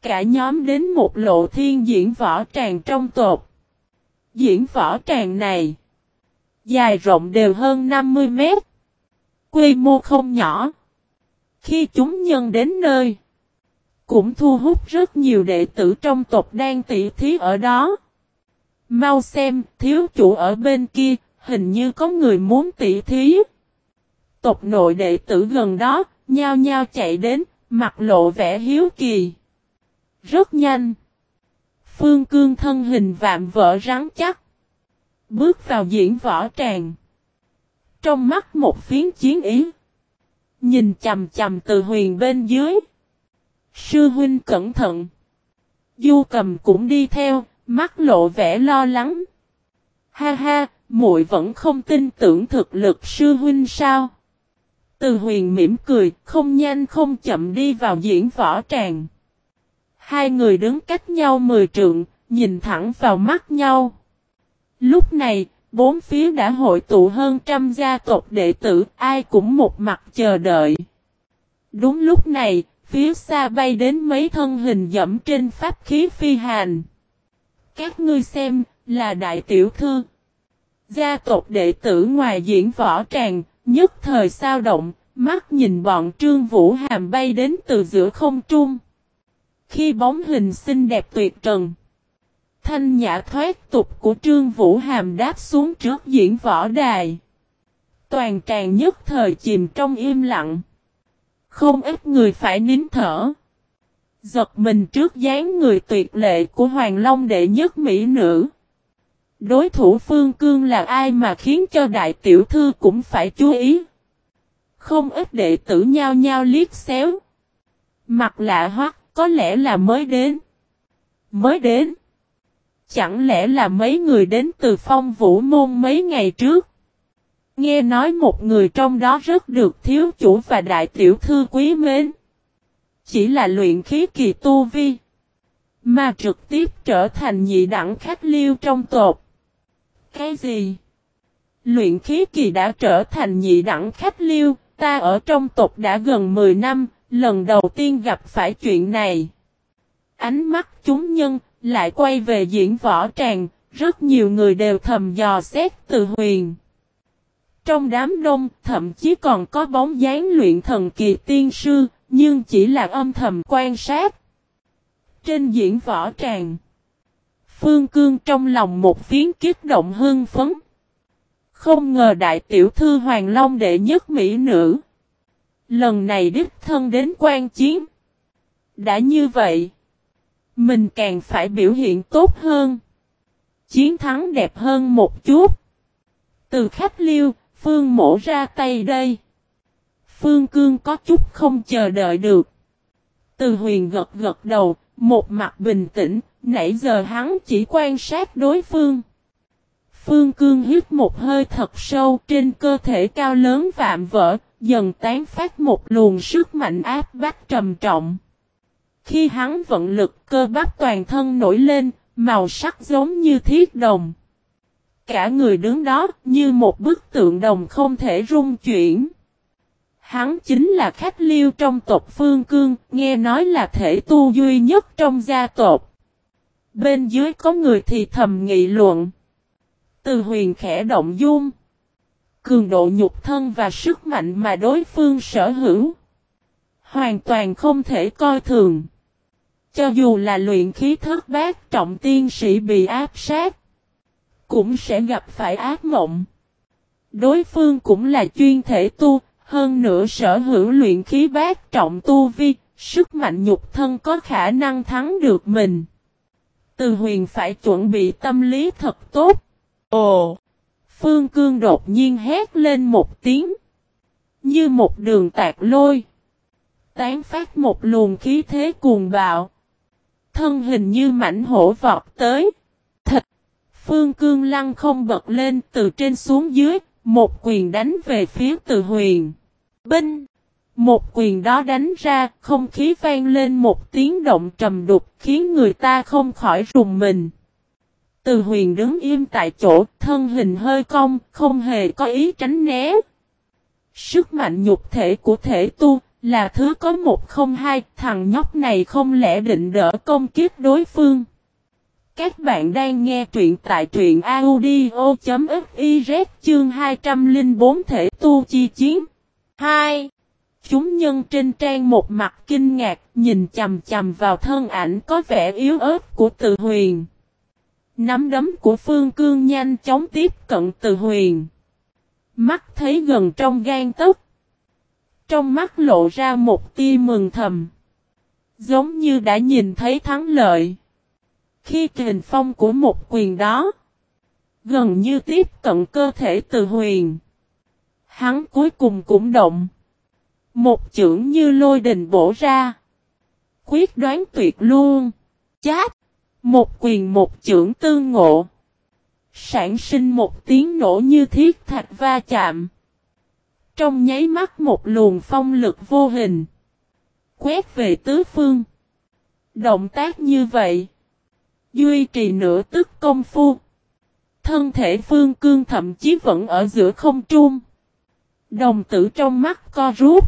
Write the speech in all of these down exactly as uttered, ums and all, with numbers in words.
cả nhóm đến một lộ thiên diễn võ tràng trong tộc. Diễn võ tràng này dài rộng đều hơn năm mươi mét. Quy mô không nhỏ. Khi chúng nhân đến nơi, cũng thu hút rất nhiều đệ tử trong tộc đang tỉ thí ở đó. Mau xem, thiếu chủ ở bên kia, hình như có người muốn tỉ thí. Tộc nội đệ tử gần đó, nhao nhao chạy đến, mặt lộ vẻ hiếu kỳ. Rất nhanh. Phương Cương thân hình vạm vỡ rắn chắc. Bước vào diễn võ tràng. Trong mắt một phiến chiến ý. Nhìn chầm chầm Từ Huyền bên dưới. Sư huynh cẩn thận. Du Cầm cũng đi theo, mắt lộ vẻ lo lắng. Ha ha, muội vẫn không tin tưởng thực lực sư huynh sao? Từ Huyền mỉm cười, không nhanh không chậm đi vào diễn võ tràng. Hai người đứng cách nhau mười trượng, nhìn thẳng vào mắt nhau. Lúc này, bốn phía đã hội tụ hơn trăm gia tộc đệ tử, ai cũng một mặt chờ đợi. Đúng lúc này, phía xa bay đến mấy thân hình dẫm trên pháp khí phi hành. Các ngươi xem, là đại tiểu thư. Gia tộc đệ tử ngoài diễn võ tràng, nhất thời sao động, mắt nhìn bọn Trương Vũ Hàm bay đến từ giữa không trung. Khi bóng hình xinh đẹp tuyệt trần, thanh nhã thoát tục của Trương Vũ Hàm đáp xuống trước diễn võ đài. Toàn tràng nhất thời chìm trong im lặng. Không ít người phải nín thở. Giật mình trước dáng người tuyệt lệ của Hoàng Long đệ nhất mỹ nữ. Đối thủ Phương Cương là ai mà khiến cho đại tiểu thư cũng phải chú ý. Không ít đệ tử nhao nhao liếc xéo. Mặt lạ hoắc, có lẽ là mới đến. Mới đến. Chẳng lẽ là mấy người đến từ Phong Vũ Môn mấy ngày trước? Nghe nói một người trong đó rất được thiếu chủ và đại tiểu thư quý mến. Chỉ là luyện khí kỳ tu vi. Mà trực tiếp trở thành nhị đẳng khách liêu trong tộc. Cái gì? Luyện khí kỳ đã trở thành nhị đẳng khách liêu, ta ở trong tộc đã gần mười năm, lần đầu tiên gặp phải chuyện này. Ánh mắt chúng nhân lại quay về diễn võ tràng, rất nhiều người đều thầm dò xét Từ Huyền. Trong đám đông, thậm chí còn có bóng dáng luyện thần kỳ tiên sư, nhưng chỉ là âm thầm quan sát. Trên diễn võ tràng, Phương Cương trong lòng một phiến kích động hưng phấn. Không ngờ đại tiểu thư Hoàng Long đệ nhất mỹ nữ. Lần này đích thân đến quan chiến. Đã như vậy, mình càng phải biểu hiện tốt hơn. Chiến thắng đẹp hơn một chút. Từ khách liêu, Phương mổ ra tay đây. Phương Cương có chút không chờ đợi được. Từ Huyền gật gật đầu, một mặt bình tĩnh, nãy giờ hắn chỉ quan sát đối phương. Phương Cương hít một hơi thật sâu, trên cơ thể cao lớn vạm vỡ, dần tán phát một luồng sức mạnh áp bách trầm trọng. Khi hắn vận lực, cơ bắp toàn thân nổi lên, màu sắc giống như thiết đồng. Cả người đứng đó như một bức tượng đồng không thể rung chuyển. Hắn chính là khách liêu trong tộc Phương Cương, nghe nói là thể tu duy nhất trong gia tộc. Bên dưới có người thì thầm nghị luận. Từ Huyền khẽ động dung. Cường độ nhục thân và sức mạnh mà đối phương sở hữu. Hoàn toàn không thể coi thường. Cho dù là luyện khí thất bát trọng tiên sĩ bị áp sát, cũng sẽ gặp phải ác mộng. Đối phương cũng là chuyên thể tu, hơn nữa sở hữu luyện khí bát trọng tu vi, sức mạnh nhục thân có khả năng thắng được mình. Từ Huyền phải chuẩn bị tâm lý thật tốt. Ồ! Phương Cương đột nhiên hét lên một tiếng. Như một đường tạc lôi. Tán phát một luồng khí thế cuồng bạo. Thân hình như mảnh hổ vọt tới. Thịt! Phương Cương lăng không bật lên từ trên xuống dưới. Một quyền đánh về phía Từ Huyền. Binh! Một quyền đó đánh ra, không khí vang lên một tiếng động trầm đục khiến người ta không khỏi rùng mình. Từ Huyền đứng im tại chỗ, thân hình hơi cong, không hề có ý tránh né. Sức mạnh nhục thể của thể tu, Là thứ có một không hai, thằng nhóc này không lẽ định đỡ công kích đối phương. Các bạn đang nghe truyện tại truyện audio.fiz chương hai trăm lẻ bốn thể tu chi chiến. hai. Chúng nhân trên trang một mặt kinh ngạc nhìn chầm chầm vào thân ảnh có vẻ yếu ớt của Từ Huyền. Nắm đấm của Phương Cương nhanh chóng tiếp cận Từ Huyền. Mắt thấy gần trong gan tấc. Trong mắt lộ ra một tia mừng thầm. Giống như đã nhìn thấy thắng lợi. Khi kình phong của một quyền đó gần như tiếp cận cơ thể Từ Huyền. Hắn cuối cùng cũng động. Một chưởng như lôi đình bổ ra. Quyết đoán tuyệt luôn. Chát. Một quyền một chưởng tương ngộ. Sản sinh một tiếng nổ như thiết thạch va chạm. Trong nháy mắt một luồng phong lực vô hình. Quét về tứ phương. Động tác như vậy. Duy trì nửa tức công phu. Thân thể Phương Cương thậm chí vẫn ở giữa không trung. Đồng tử trong mắt co rút.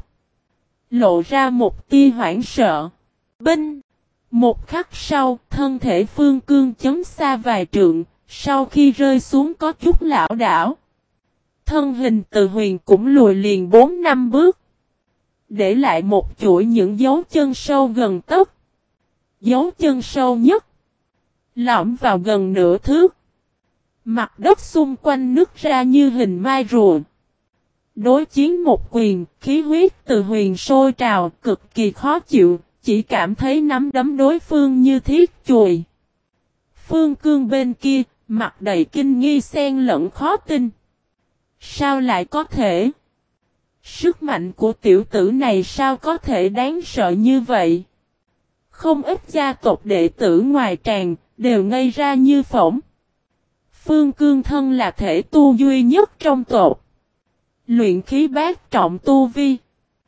Lộ ra một tia hoảng sợ. Binh. Một khắc sau, thân thể Phương Cương chấn xa vài trượng, sau khi rơi xuống có chút lảo đảo. Thân hình Từ Huyền cũng lùi liền bốn năm bước. Để lại một chuỗi những dấu chân sâu gần tấc. Dấu chân sâu nhất. Lõm vào gần nửa thước. Mặt đất xung quanh nứt ra như hình mai rùa. Đối chiến một quyền, khí huyết Từ Huyền sôi trào, cực kỳ khó chịu, chỉ cảm thấy nắm đấm đối phương như thiết chùy. Phương Cương bên kia, mặt đầy kinh nghi xen lẫn khó tin. Sao lại có thể? Sức mạnh của tiểu tử này sao có thể đáng sợ như vậy? Không ít gia tộc đệ tử ngoài tràng, đều ngây ra như phỏng. Phương Cương thân là thể tu duy nhất trong tộc. Luyện khí bát trọng tu vi.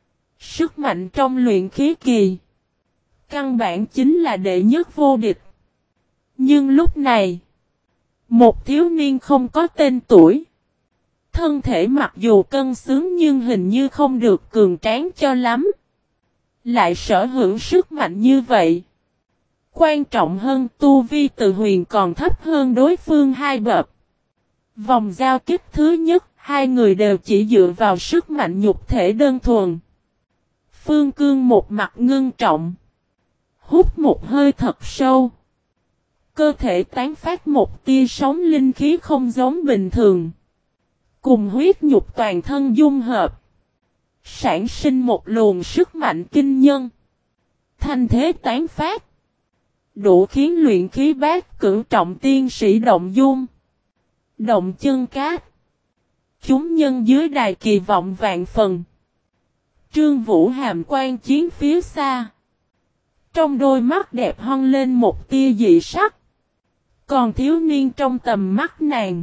Sức mạnh trong luyện khí kỳ. Căn bản chính là đệ nhất vô địch. Nhưng lúc này, một thiếu niên không có tên tuổi. Thân thể mặc dù cân xứng nhưng hình như không được cường tráng cho lắm. Lại sở hữu sức mạnh như vậy. Quan trọng hơn tu vi Từ Huyền còn thấp hơn đối phương hai bậc. Vòng giao kích thứ nhất, hai người đều chỉ dựa vào sức mạnh nhục thể đơn thuần. Phương Cương một mặt ngưng trọng. Hút một hơi thật sâu. Cơ thể tán phát một tia sóng linh khí không giống bình thường. Cùng huyết nhục toàn thân dung hợp. Sản sinh một luồng sức mạnh kinh nhân. Thanh thế tán phát. Đủ khiến luyện khí bát cửu trọng tiên sĩ động dung. Động chân cát. Chúng nhân dưới đài kỳ vọng vạn phần. Trương Vũ hàm quan chiến phía xa. Trong đôi mắt đẹp hon lên một tia dị sắc. Còn thiếu niên trong tầm mắt nàng.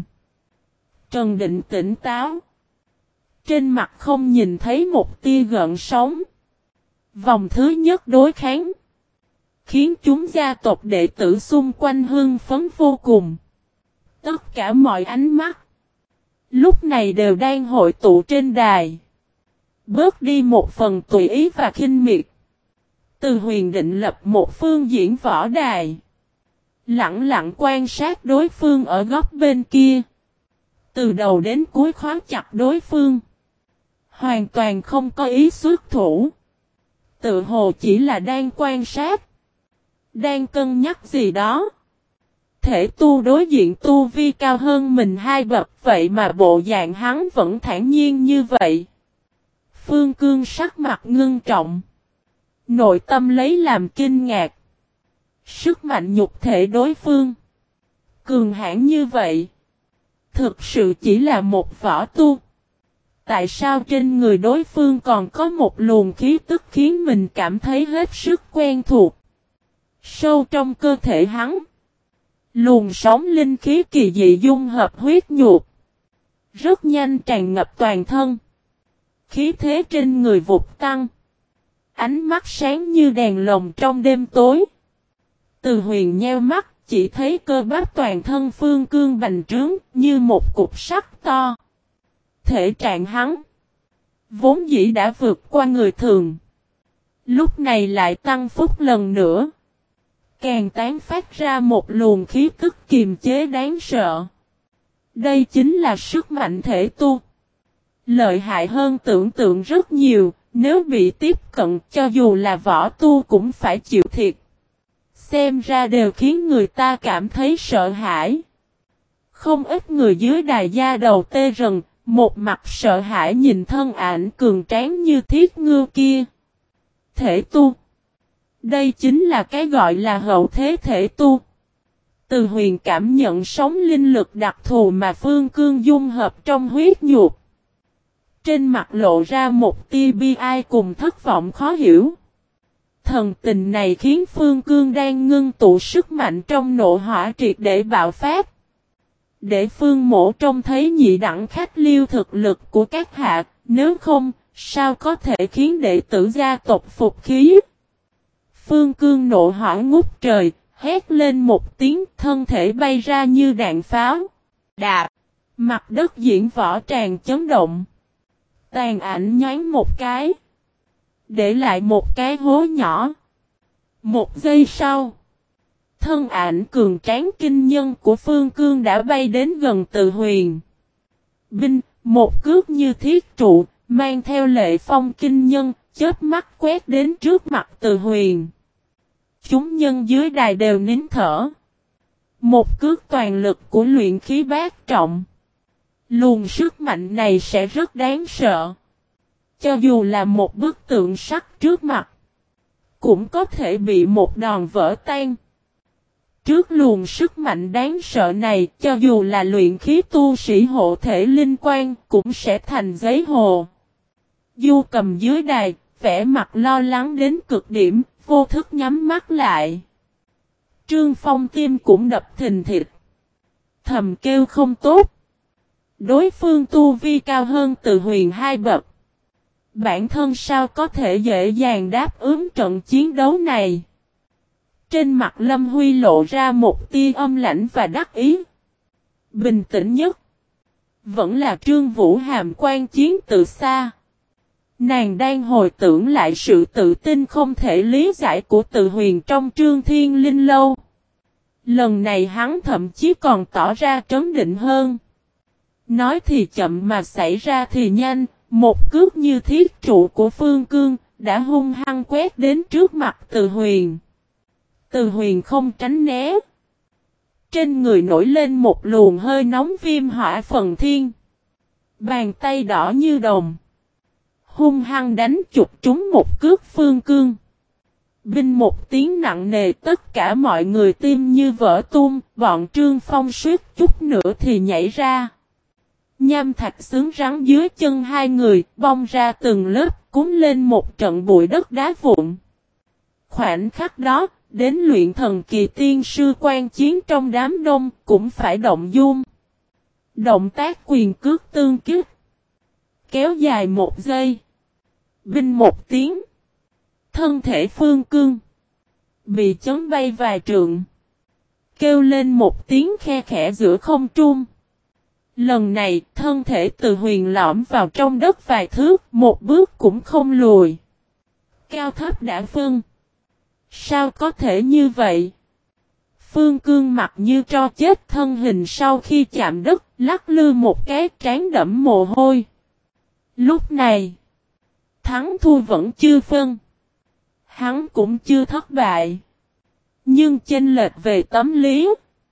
Trần Định tỉnh táo. Trên mặt không nhìn thấy một tia gợn sóng. Vòng thứ nhất đối kháng. Khiến chúng gia tộc đệ tử xung quanh hưng phấn vô cùng. Tất cả mọi ánh mắt. Lúc này đều đang hội tụ trên đài. Bớt đi một phần tùy ý và khinh miệt. Từ Huyền định lập một phương diễn võ đài. Lặng lặng quan sát đối phương ở góc bên kia. Từ đầu đến cuối khóa chặt đối phương. Hoàn toàn không có ý xuất thủ. Tự hồ chỉ là đang quan sát. Đang cân nhắc gì đó. Thể tu đối diện tu vi cao hơn mình hai bậc vậy mà bộ dạng hắn vẫn thản nhiên như vậy. Phương Cương sắc mặt ngưng trọng. Nội tâm lấy làm kinh ngạc. Sức mạnh nhục thể đối phương. Cường hãn như vậy. Thực sự chỉ là một võ tu. Tại sao trên người đối phương còn có một luồng khí tức khiến mình cảm thấy hết sức quen thuộc. Sâu trong cơ thể hắn. Luồng sóng linh khí kỳ dị dung hợp huyết nhục. Rất nhanh tràn ngập toàn thân. Khí thế trên người vụt tăng. Ánh mắt sáng như đèn lồng trong đêm tối. Từ Huyền nheo mắt chỉ thấy cơ bắp toàn thân Phương Cương bành trướng như một cục sắt to. Thể trạng hắn vốn dĩ đã vượt qua người thường. Lúc này lại tăng phúc lần nữa. Càng tán phát ra một luồng khí tức kiềm chế đáng sợ. Đây chính là sức mạnh thể tu. Lợi hại hơn tưởng tượng rất nhiều, nếu bị tiếp cận cho dù là võ tu cũng phải chịu thiệt. Xem ra đều khiến người ta cảm thấy sợ hãi. Không ít người dưới đài da đầu tê rần, một mặt sợ hãi nhìn thân ảnh cường tráng như thiết ngư kia. Thể tu. Đây chính là cái gọi là hậu thế thể tu. Từ Huyền cảm nhận sóng linh lực đặc thù mà Phương Cương dung hợp trong huyết nhục. Trên mặt lộ ra một tia bi ai cùng thất vọng khó hiểu. Thần tình này khiến Phương Cương đang ngưng tụ sức mạnh trong nộ hỏa triệt để bạo phát. Để Phương Mộ trông thấy nhị đẳng khách liêu thực lực của các hạ, nếu không, sao có thể khiến đệ tử gia tộc phục khí. Phương Cương nộ hỏa ngút trời, hét lên một tiếng, thân thể bay ra như đạn pháo. Đạp, mặt đất diễn võ tràn chấn động. Tàn ảnh nhoáng một cái, để lại một cái hố nhỏ. Một giây sau, thân ảnh cường tráng kinh nhân của Phương Cương đã bay đến gần Từ Huyền. Binh, một cước như thiết trụ, mang theo lệ phong kinh nhân, chớp mắt quét đến trước mặt Từ Huyền. Chúng nhân dưới đài đều nín thở. Một cước toàn lực của luyện khí bát trọng. Luồng sức mạnh này sẽ rất đáng sợ. Cho dù là một bức tượng sắt trước mặt, cũng có thể bị một đòn vỡ tan. Trước luồng sức mạnh đáng sợ này, cho dù là luyện khí tu sĩ hộ thể linh quan, cũng sẽ thành giấy hồ. Du Cầm dưới đài, vẻ mặt lo lắng đến cực điểm, vô thức nhắm mắt lại. Trương Phong tim cũng đập thình thịch. Thầm kêu không tốt. Đối phương tu vi cao hơn Từ Huyền hai bậc. Bản thân sao có thể dễ dàng đáp ứng trận chiến đấu này. Trên mặt Lâm Huy lộ ra một tia âm lãnh và đắc ý. Bình tĩnh nhất vẫn là Trương Vũ Hàm quan chiến từ xa. Nàng đang hồi tưởng lại sự tự tin không thể lý giải của Từ Huyền trong Trương Thiên Linh Lâu. Lần này hắn thậm chí còn tỏ ra trấn định hơn. Nói thì chậm mà xảy ra thì nhanh, một cước như thiết trụ của Phương Cương đã hung hăng quét đến trước mặt Từ Huyền. Từ Huyền không tránh né. Trên người nổi lên một luồng hơi nóng viêm hỏa phần thiên. Bàn tay đỏ như đồng. Hung hăng đánh chụp trúng một cước Phương Cương. Binh một tiếng nặng nề, tất cả mọi người tim như vỡ tung, bọn Trương Phong suýt chút nữa thì nhảy ra. Nham thạch xứng rắn dưới chân hai người, bong ra từng lớp, cuốn lên một trận bụi đất đá vụn. Khoảnh khắc đó, đến luyện thần kỳ tiên sư quan chiến trong đám đông, cũng phải động dung. Động tác quyền cước tương kích. Kéo dài một giây. Binh một tiếng. Thân thể Phương Cương bị chấn bay vài trượng. Kêu lên một tiếng khe khẽ giữa không trung. Lần này, thân thể Từ Huyền lõm vào trong đất vài thước, một bước cũng không lùi. Cao thấp đã phân. Sao có thể như vậy? Phương Cương mặt như tro chết, thân hình sau khi chạm đất, lắc lư một cái, trán đẫm mồ hôi. Lúc này, thắng thua vẫn chưa phân. Hắn cũng chưa thất bại. Nhưng chênh lệch về tâm lý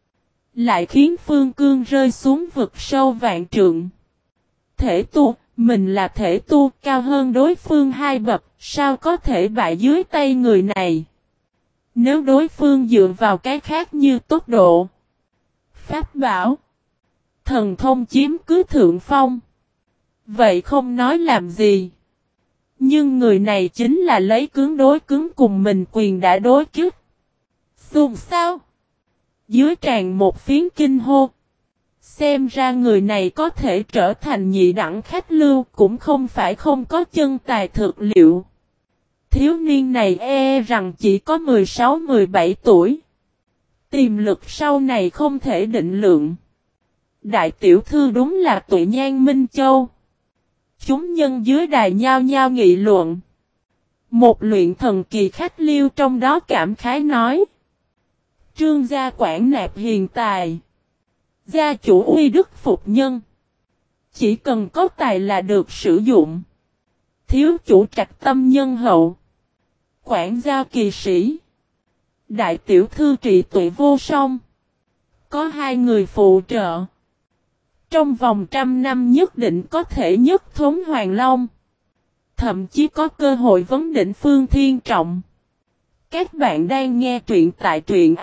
lại khiến Phương Cương rơi xuống vực sâu vạn trượng. Thể tu, mình là thể tu cao hơn đối phương hai bậc, sao có thể bại dưới tay người này? Nếu đối phương dựa vào cái khác như tốc độ, pháp bảo, thần thông chiếm cứ thượng phong, vậy không nói làm gì. Nhưng người này chính là lấy cứng đối cứng cùng mình quyền đã đối kích. Xùm sao? Dưới tràn một phiến kinh hô. Xem ra người này có thể trở thành nhị đẳng khách lưu, cũng không phải không có chân tài thực liệu. Thiếu niên này e rằng chỉ có mười sáu mười bảy tuổi. Tiềm lực sau này không thể định lượng. Đại tiểu thư đúng là Tuệ Nhan Minh Châu. Chúng nhân dưới đài nhao nhao nghị luận. Một luyện thần kỳ khách liêu trong đó cảm khái nói. Trương gia quản nạp hiền tài. Gia chủ uy đức phục nhân. Chỉ cần có tài là được sử dụng. Thiếu chủ trạch tâm nhân hậu. Quản gia kỳ sĩ. Đại tiểu thư trị tuệ vô song. Có hai người phụ trợ. Trong vòng trăm năm nhất định có thể nhất thống Hoàng Long. Thậm chí có cơ hội vấn đỉnh phương thiên trọng. Các bạn đang nghe truyện tại truyện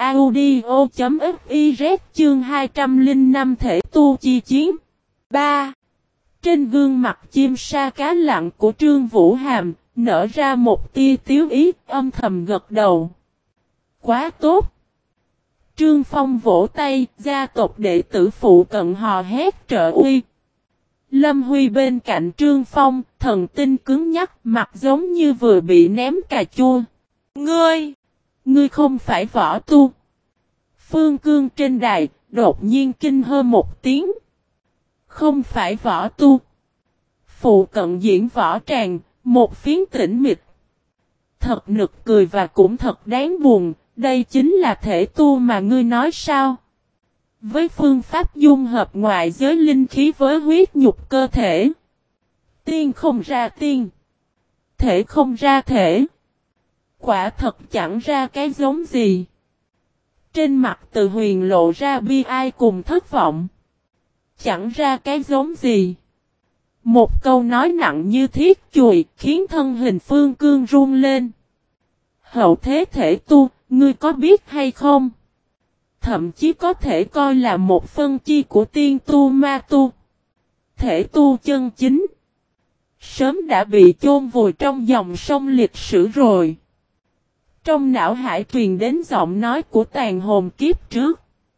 audio.fiz chương hai trăm lẻ năm thể tu chi chiến. ba. Trên gương mặt chim sa cá lặng của Trương Vũ Hàm, nở ra một tia tiếu ý, âm thầm gật đầu. Quá tốt! Trương Phong vỗ tay, gia tộc đệ tử phụ cận hò hét trợ uy. Lâm Huy bên cạnh Trương Phong, thần tinh cứng nhắc, mặt giống như vừa bị ném cà chua. Ngươi! Ngươi không phải võ tu. Phương Cương trên đài, đột nhiên kinh hơ một tiếng. Không phải võ tu. Phụ cận diễn võ tràng, một phiến tĩnh mịch. Thật nực cười và cũng thật đáng buồn, đây chính là thể tu mà ngươi nói sao? Với phương pháp dung hợp ngoại giới linh khí với huyết nhục cơ thể. Tiên không ra tiên. Thể không ra thể. Quả thật chẳng ra cái giống gì. Trên mặt Từ Huyền lộ ra bi ai cùng thất vọng. Chẳng ra cái giống gì. Một câu nói nặng như thiết chùy khiến thân hình Phương Cương run lên. Hậu thế thể tu, ngươi có biết hay không? Thậm chí có thể coi là một phân chi của tiên tu ma tu. Thể tu chân chính. Sớm đã bị chôn vùi trong dòng sông lịch sử rồi. Trong não hải truyền đến giọng nói của tàn hồn kiếp trước.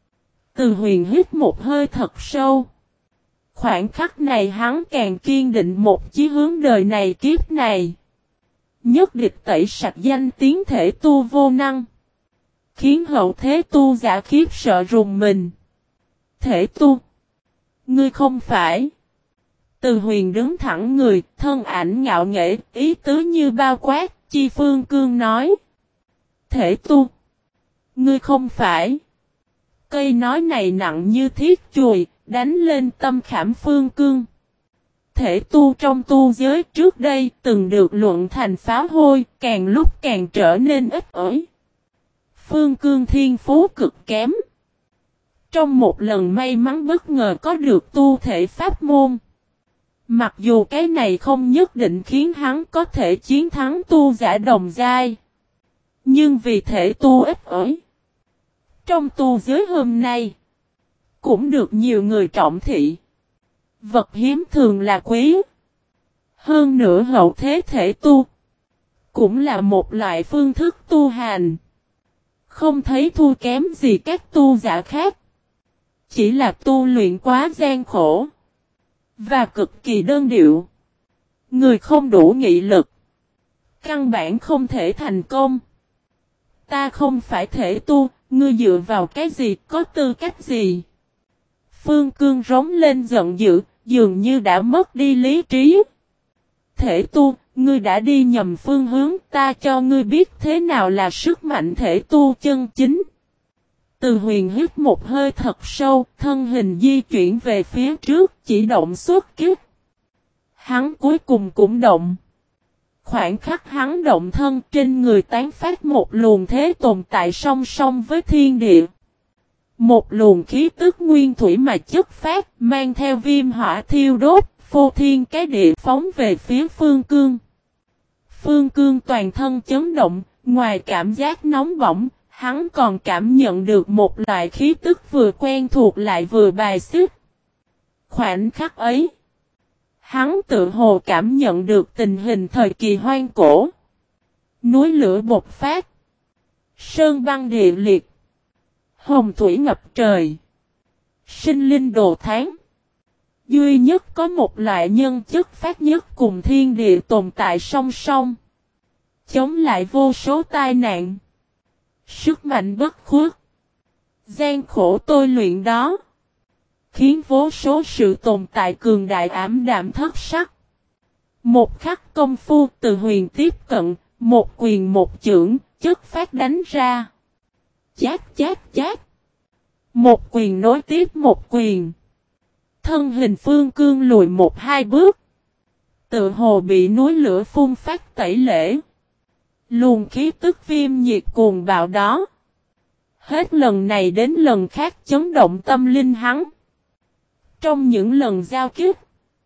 Từ Huyền hít một hơi thật sâu. Khoảnh khắc này hắn càng kiên định một chí hướng đời này kiếp này. Nhất địch tẩy sạch danh tiếng thể tu vô năng. Khiến hậu thế tu giả khiếp sợ rùng mình. Thể tu. Ngươi không phải. Từ Huyền đứng thẳng người, thân ảnh ngạo nghễ, ý tứ như bao quát, Chi Phương Cương nói. Thể tu. Ngươi không phải. Cây nói này nặng như thiết chùy, đánh lên tâm khảm Phương Cương. Thể tu trong tu giới trước đây từng được luận thành pháo hôi, càng lúc càng trở nên ít ỏi. Phương Cương thiên phú cực kém. Trong một lần may mắn bất ngờ có được tu thể pháp môn. Mặc dù cái này không nhất định khiến hắn có thể chiến thắng tu giả đồng giai. Nhưng vì thể tu ít ỏi. Trong tu giới hôm nay, cũng được nhiều người trọng thị. Vật hiếm thường là quý. Hơn nữa hậu thế thể tu, cũng là một loại phương thức tu hành. Không thấy thua kém gì các tu giả khác. Chỉ là tu luyện quá gian khổ. Và cực kỳ đơn điệu. Người không đủ nghị lực. Căn bản không thể thành công. Ta không phải thể tu, ngươi dựa vào cái gì, có tư cách gì? Phương Cương rống lên giận dữ, dường như đã mất đi lý trí. Thể tu, ngươi đã đi nhầm phương hướng, ta cho ngươi biết thế nào là sức mạnh thể tu chân chính. Từ Huyền hít một hơi thật sâu, thân hình di chuyển về phía trước, chỉ động xuất kích. Hắn cuối cùng cũng động. Khoảnh khắc hắn động thân trên người tán phát một luồng thế tồn tại song song với thiên địa. Một luồng khí tức nguyên thủy mà chất phát, mang theo viêm hỏa thiêu đốt, phô thiên cái địa phóng về phía Phương Cương. Phương Cương toàn thân chấn động, ngoài cảm giác nóng bỏng, hắn còn cảm nhận được một loại khí tức vừa quen thuộc lại vừa bài xích. Khoảnh khắc ấy, hắn tự hồ cảm nhận được tình hình thời kỳ hoang cổ. Núi lửa bộc phát, sơn băng địa liệt, hồng thủy ngập trời, sinh linh đồ tháng. Duy nhất có một loại nhân chất phát nhất cùng thiên địa tồn tại song song. Chống lại vô số tai nạn. Sức mạnh bất khuất. Gian khổ tôi luyện đó. Khiến vô số sự tồn tại cường đại ảm đạm thất sắc. Một khắc công phu Từ Huyền tiếp cận. Một quyền một chưởng, chất phát đánh ra. Chát chát chát. Một quyền nối tiếp một quyền. Thân hình Phương Cương lùi một hai bước. Tự hồ bị núi lửa phun phát tẩy lễ. Luồng khí tức viêm nhiệt cuồng bạo đó. Hết lần này đến lần khác chấn động tâm linh hắn. Trong những lần giao kích,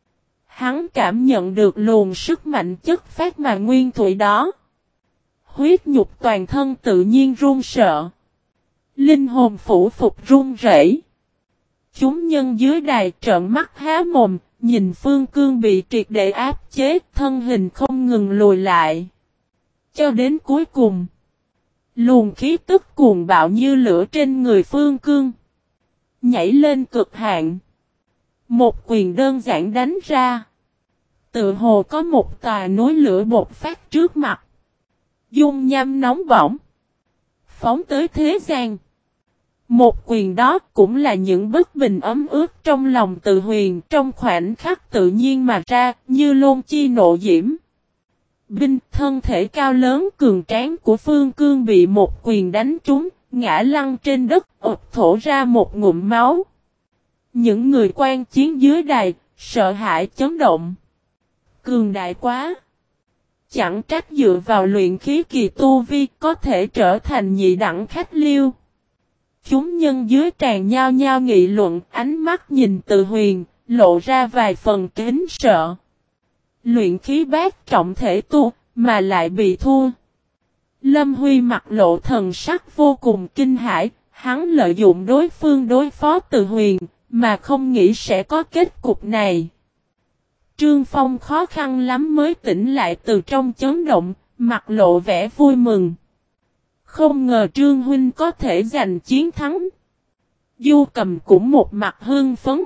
hắn cảm nhận được luồng sức mạnh chất phát mà nguyên thủy đó. Huyết nhục toàn thân tự nhiên run sợ. Linh hồn phủ phục run rẩy. Chúng nhân dưới đài trợn mắt há mồm, nhìn Phương Cương bị triệt để áp chế, thân hình không ngừng lùi lại. Cho đến cuối cùng, luồng khí tức cuồng bạo như lửa trên người Phương Cương nhảy lên cực hạn. Một quyền đơn giản đánh ra. Tự hồ có một tòa núi lửa bột phát trước mặt. Dung nham nóng bỏng. Phóng tới thế gian. Một quyền đó cũng là những bất bình ấm ướt trong lòng Từ Huyền trong khoảnh khắc tự nhiên mà ra như lôn chi nộ diễm. Binh thân thể cao lớn cường tráng của Phương Cương bị một quyền đánh trúng, ngã lăn trên đất ộp thổ ra một ngụm máu. Những người quan chiến dưới đài, sợ hãi chấn động. Cường đại quá! Chẳng trách dựa vào luyện khí kỳ tu vi có thể trở thành nhị đẳng khách liêu. Chúng nhân dưới tràn nhao nhao nghị luận, ánh mắt nhìn Từ Huyền, lộ ra vài phần kính sợ. Luyện khí bát trọng thể tu, mà lại bị thua. Lâm Huy mặt lộ thần sắc vô cùng kinh hãi, hắn lợi dụng đối phương đối phó Từ Huyền, mà không nghĩ sẽ có kết cục này. Trương Phong khó khăn lắm mới tỉnh lại từ trong chấn động, mặt lộ vẻ vui mừng. Không ngờ Trương Huynh có thể giành chiến thắng. Du Cầm cũng một mặt hưng phấn.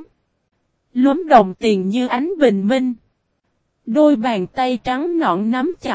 Lúm đồng tiền như ánh bình minh. Đôi bàn tay trắng nõn nắm chặt.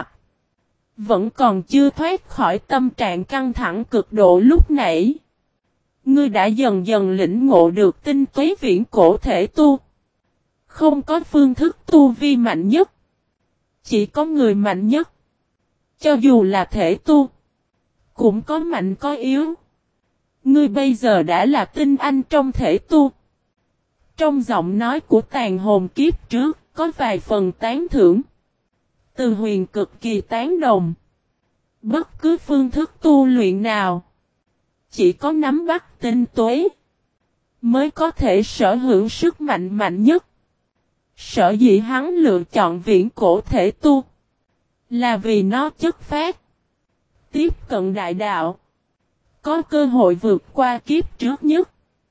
Vẫn còn chưa thoát khỏi tâm trạng căng thẳng cực độ lúc nãy. Ngươi đã dần dần lĩnh ngộ được tinh túy viễn cổ thể tu. Không có phương thức tu vi mạnh nhất. Chỉ có người mạnh nhất. Cho dù là thể tu. Cũng có mạnh có yếu. Ngươi bây giờ đã là tinh anh trong thể tu. Trong giọng nói của tàn hồn kiếp trước có vài phần tán thưởng. Từ Huyền cực kỳ tán đồng. Bất cứ phương thức tu luyện nào. Chỉ có nắm bắt tinh tuế. Mới có thể sở hữu sức mạnh mạnh nhất. Sở dĩ hắn lựa chọn viễn cổ thể tu. Là vì nó chất phát. Tiếp cận đại đạo. Có cơ hội vượt qua kiếp trước nhất.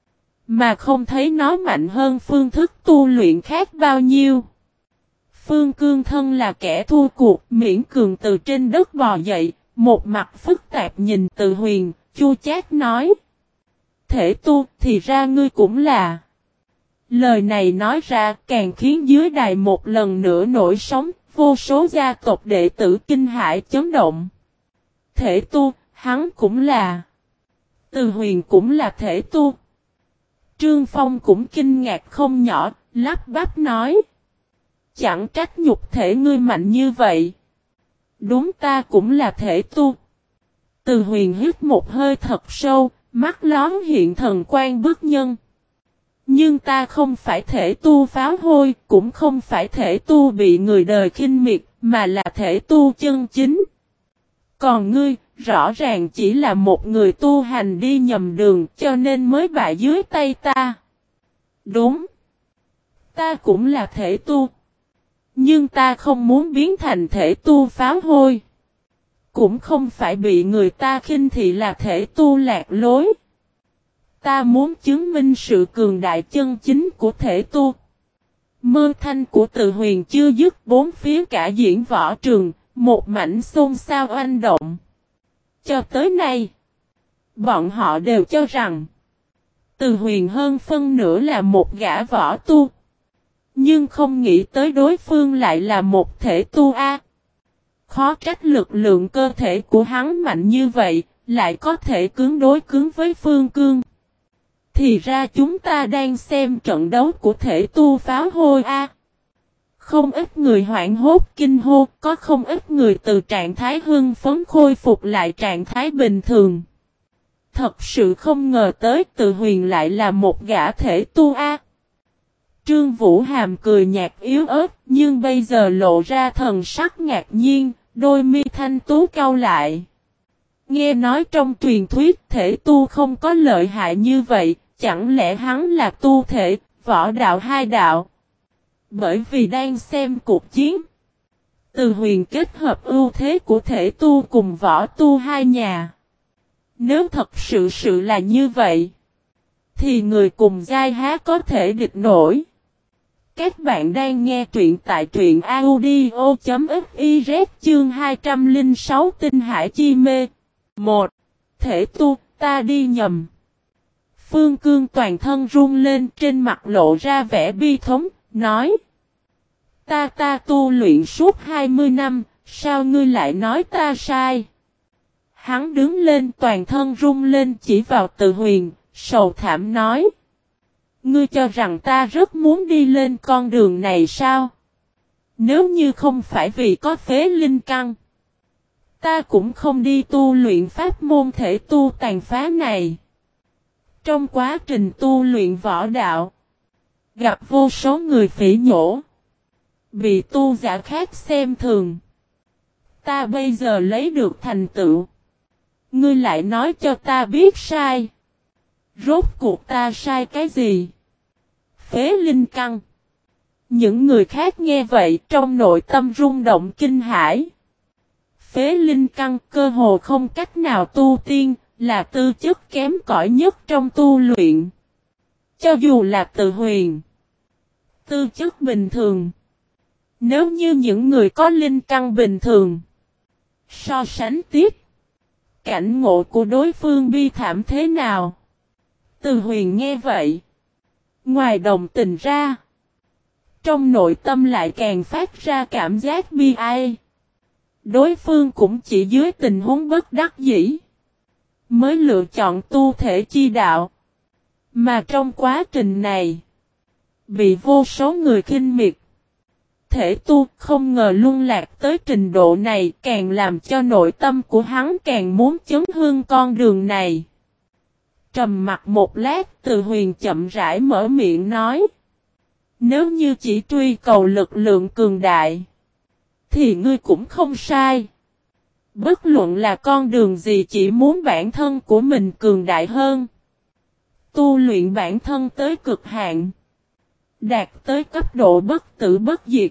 Mà không thấy nó mạnh hơn phương thức tu luyện khác bao nhiêu. Phương Cương thân là kẻ thua cuộc, miễn cường từ trên đất bò dậy, một mặt phức tạp nhìn Từ Huyền, chua chát nói. Thể tu thì ra ngươi cũng là. Lời này nói ra càng khiến dưới đài một lần nữa nổi sóng, vô số gia tộc đệ tử kinh hãi chấn động. Thể tu, hắn cũng là. Từ Huyền cũng là thể tu. Trương Phong cũng kinh ngạc không nhỏ, lắp bắp nói. Chẳng trách nhục thể ngươi mạnh như vậy. Đúng ta cũng là thể tu. Từ Huyền hít một hơi thật sâu, mắt lón hiện thần quan bức nhân. Nhưng ta không phải thể tu pháo hôi, cũng không phải thể tu bị người đời khinh miệt, mà là thể tu chân chính. Còn ngươi, rõ ràng chỉ là một người tu hành đi nhầm đường cho nên mới bại dưới tay ta. Đúng. Ta cũng là thể tu. Nhưng ta không muốn biến thành thể tu pháo hôi. Cũng không phải bị người ta khinh thị là thể tu lạc lối. Ta muốn chứng minh sự cường đại chân chính của thể tu. Mơ thanh của Từ Huyền chưa dứt, bốn phía cả diễn võ trường, một mảnh xôn xao oanh động. Cho tới nay, bọn họ đều cho rằng Từ Huyền hơn phân nửa là một gã võ tu. Nhưng không nghĩ tới đối phương lại là một thể tu A. Khó trách lực lượng cơ thể của hắn mạnh như vậy, lại có thể cứng đối cứng với Phương Cương. Thì ra chúng ta đang xem trận đấu của thể tu pháo hôi A. Không ít người hoảng hốt kinh hô, có không ít người từ trạng thái hưng phấn khôi phục lại trạng thái bình thường. Thật sự không ngờ tới Từ Huyền lại là một gã thể tu A. Trương Vũ Hàm cười nhạt yếu ớt, nhưng bây giờ lộ ra thần sắc ngạc nhiên, đôi mi thanh tú cau lại. Nghe nói trong truyền thuyết thể tu không có lợi hại như vậy, chẳng lẽ hắn là tu thể, võ đạo hai đạo? Bởi vì đang xem cuộc chiến, Từ Huyền kết hợp ưu thế của thể tu cùng võ tu hai nhà. Nếu thật sự sự là như vậy, thì người cùng giai há có thể địch nổi. Các bạn đang nghe truyện tại truyện audio.fiz chương hai trăm lẻ sáu Tinh Hải Chi Mê. một. Thể tu, ta đi nhầm. Phương Cương toàn thân run lên, trên mặt lộ ra vẻ bi thống, nói. Ta ta tu luyện suốt hai mươi năm, sao ngươi lại nói ta sai? Hắn đứng lên toàn thân run lên chỉ vào Từ Huyền, sầu thảm nói. Ngươi cho rằng ta rất muốn đi lên con đường này sao? Nếu như không phải vì có phế linh căn, ta cũng không đi tu luyện pháp môn thể tu tàn phá này. Trong quá trình tu luyện võ đạo, gặp vô số người phỉ nhổ, bị tu giả khác xem thường. Ta bây giờ lấy được thành tựu, ngươi lại nói cho ta biết sai. Rốt cuộc ta sai cái gì? Phế linh căn. Những người khác nghe vậy trong nội tâm rung động kinh hãi. Phế linh căn cơ hồ không cách nào tu tiên, là tư chất kém cỏi nhất trong tu luyện. Cho dù là Từ Huyền, tư chất bình thường. Nếu như những người có linh căn bình thường, so sánh tiếp, cảnh ngộ của đối phương bi thảm thế nào? Từ Huyền nghe vậy, ngoài đồng tình ra, trong nội tâm lại càng phát ra cảm giác bi ai. Đối phương cũng chỉ dưới tình huống bất đắc dĩ mới lựa chọn tu thể chi đạo. Mà trong quá trình này, bị vô số người khinh miệt. Thể tu không ngờ luân lạc tới trình độ này, càng làm cho nội tâm của hắn càng muốn chấn hương con đường này. Trầm mặt một lát, Từ Huyền chậm rãi mở miệng nói. Nếu như chỉ truy cầu lực lượng cường đại, thì ngươi cũng không sai. Bất luận là con đường gì chỉ muốn bản thân của mình cường đại hơn. Tu luyện bản thân tới cực hạn. Đạt tới cấp độ bất tử bất diệt.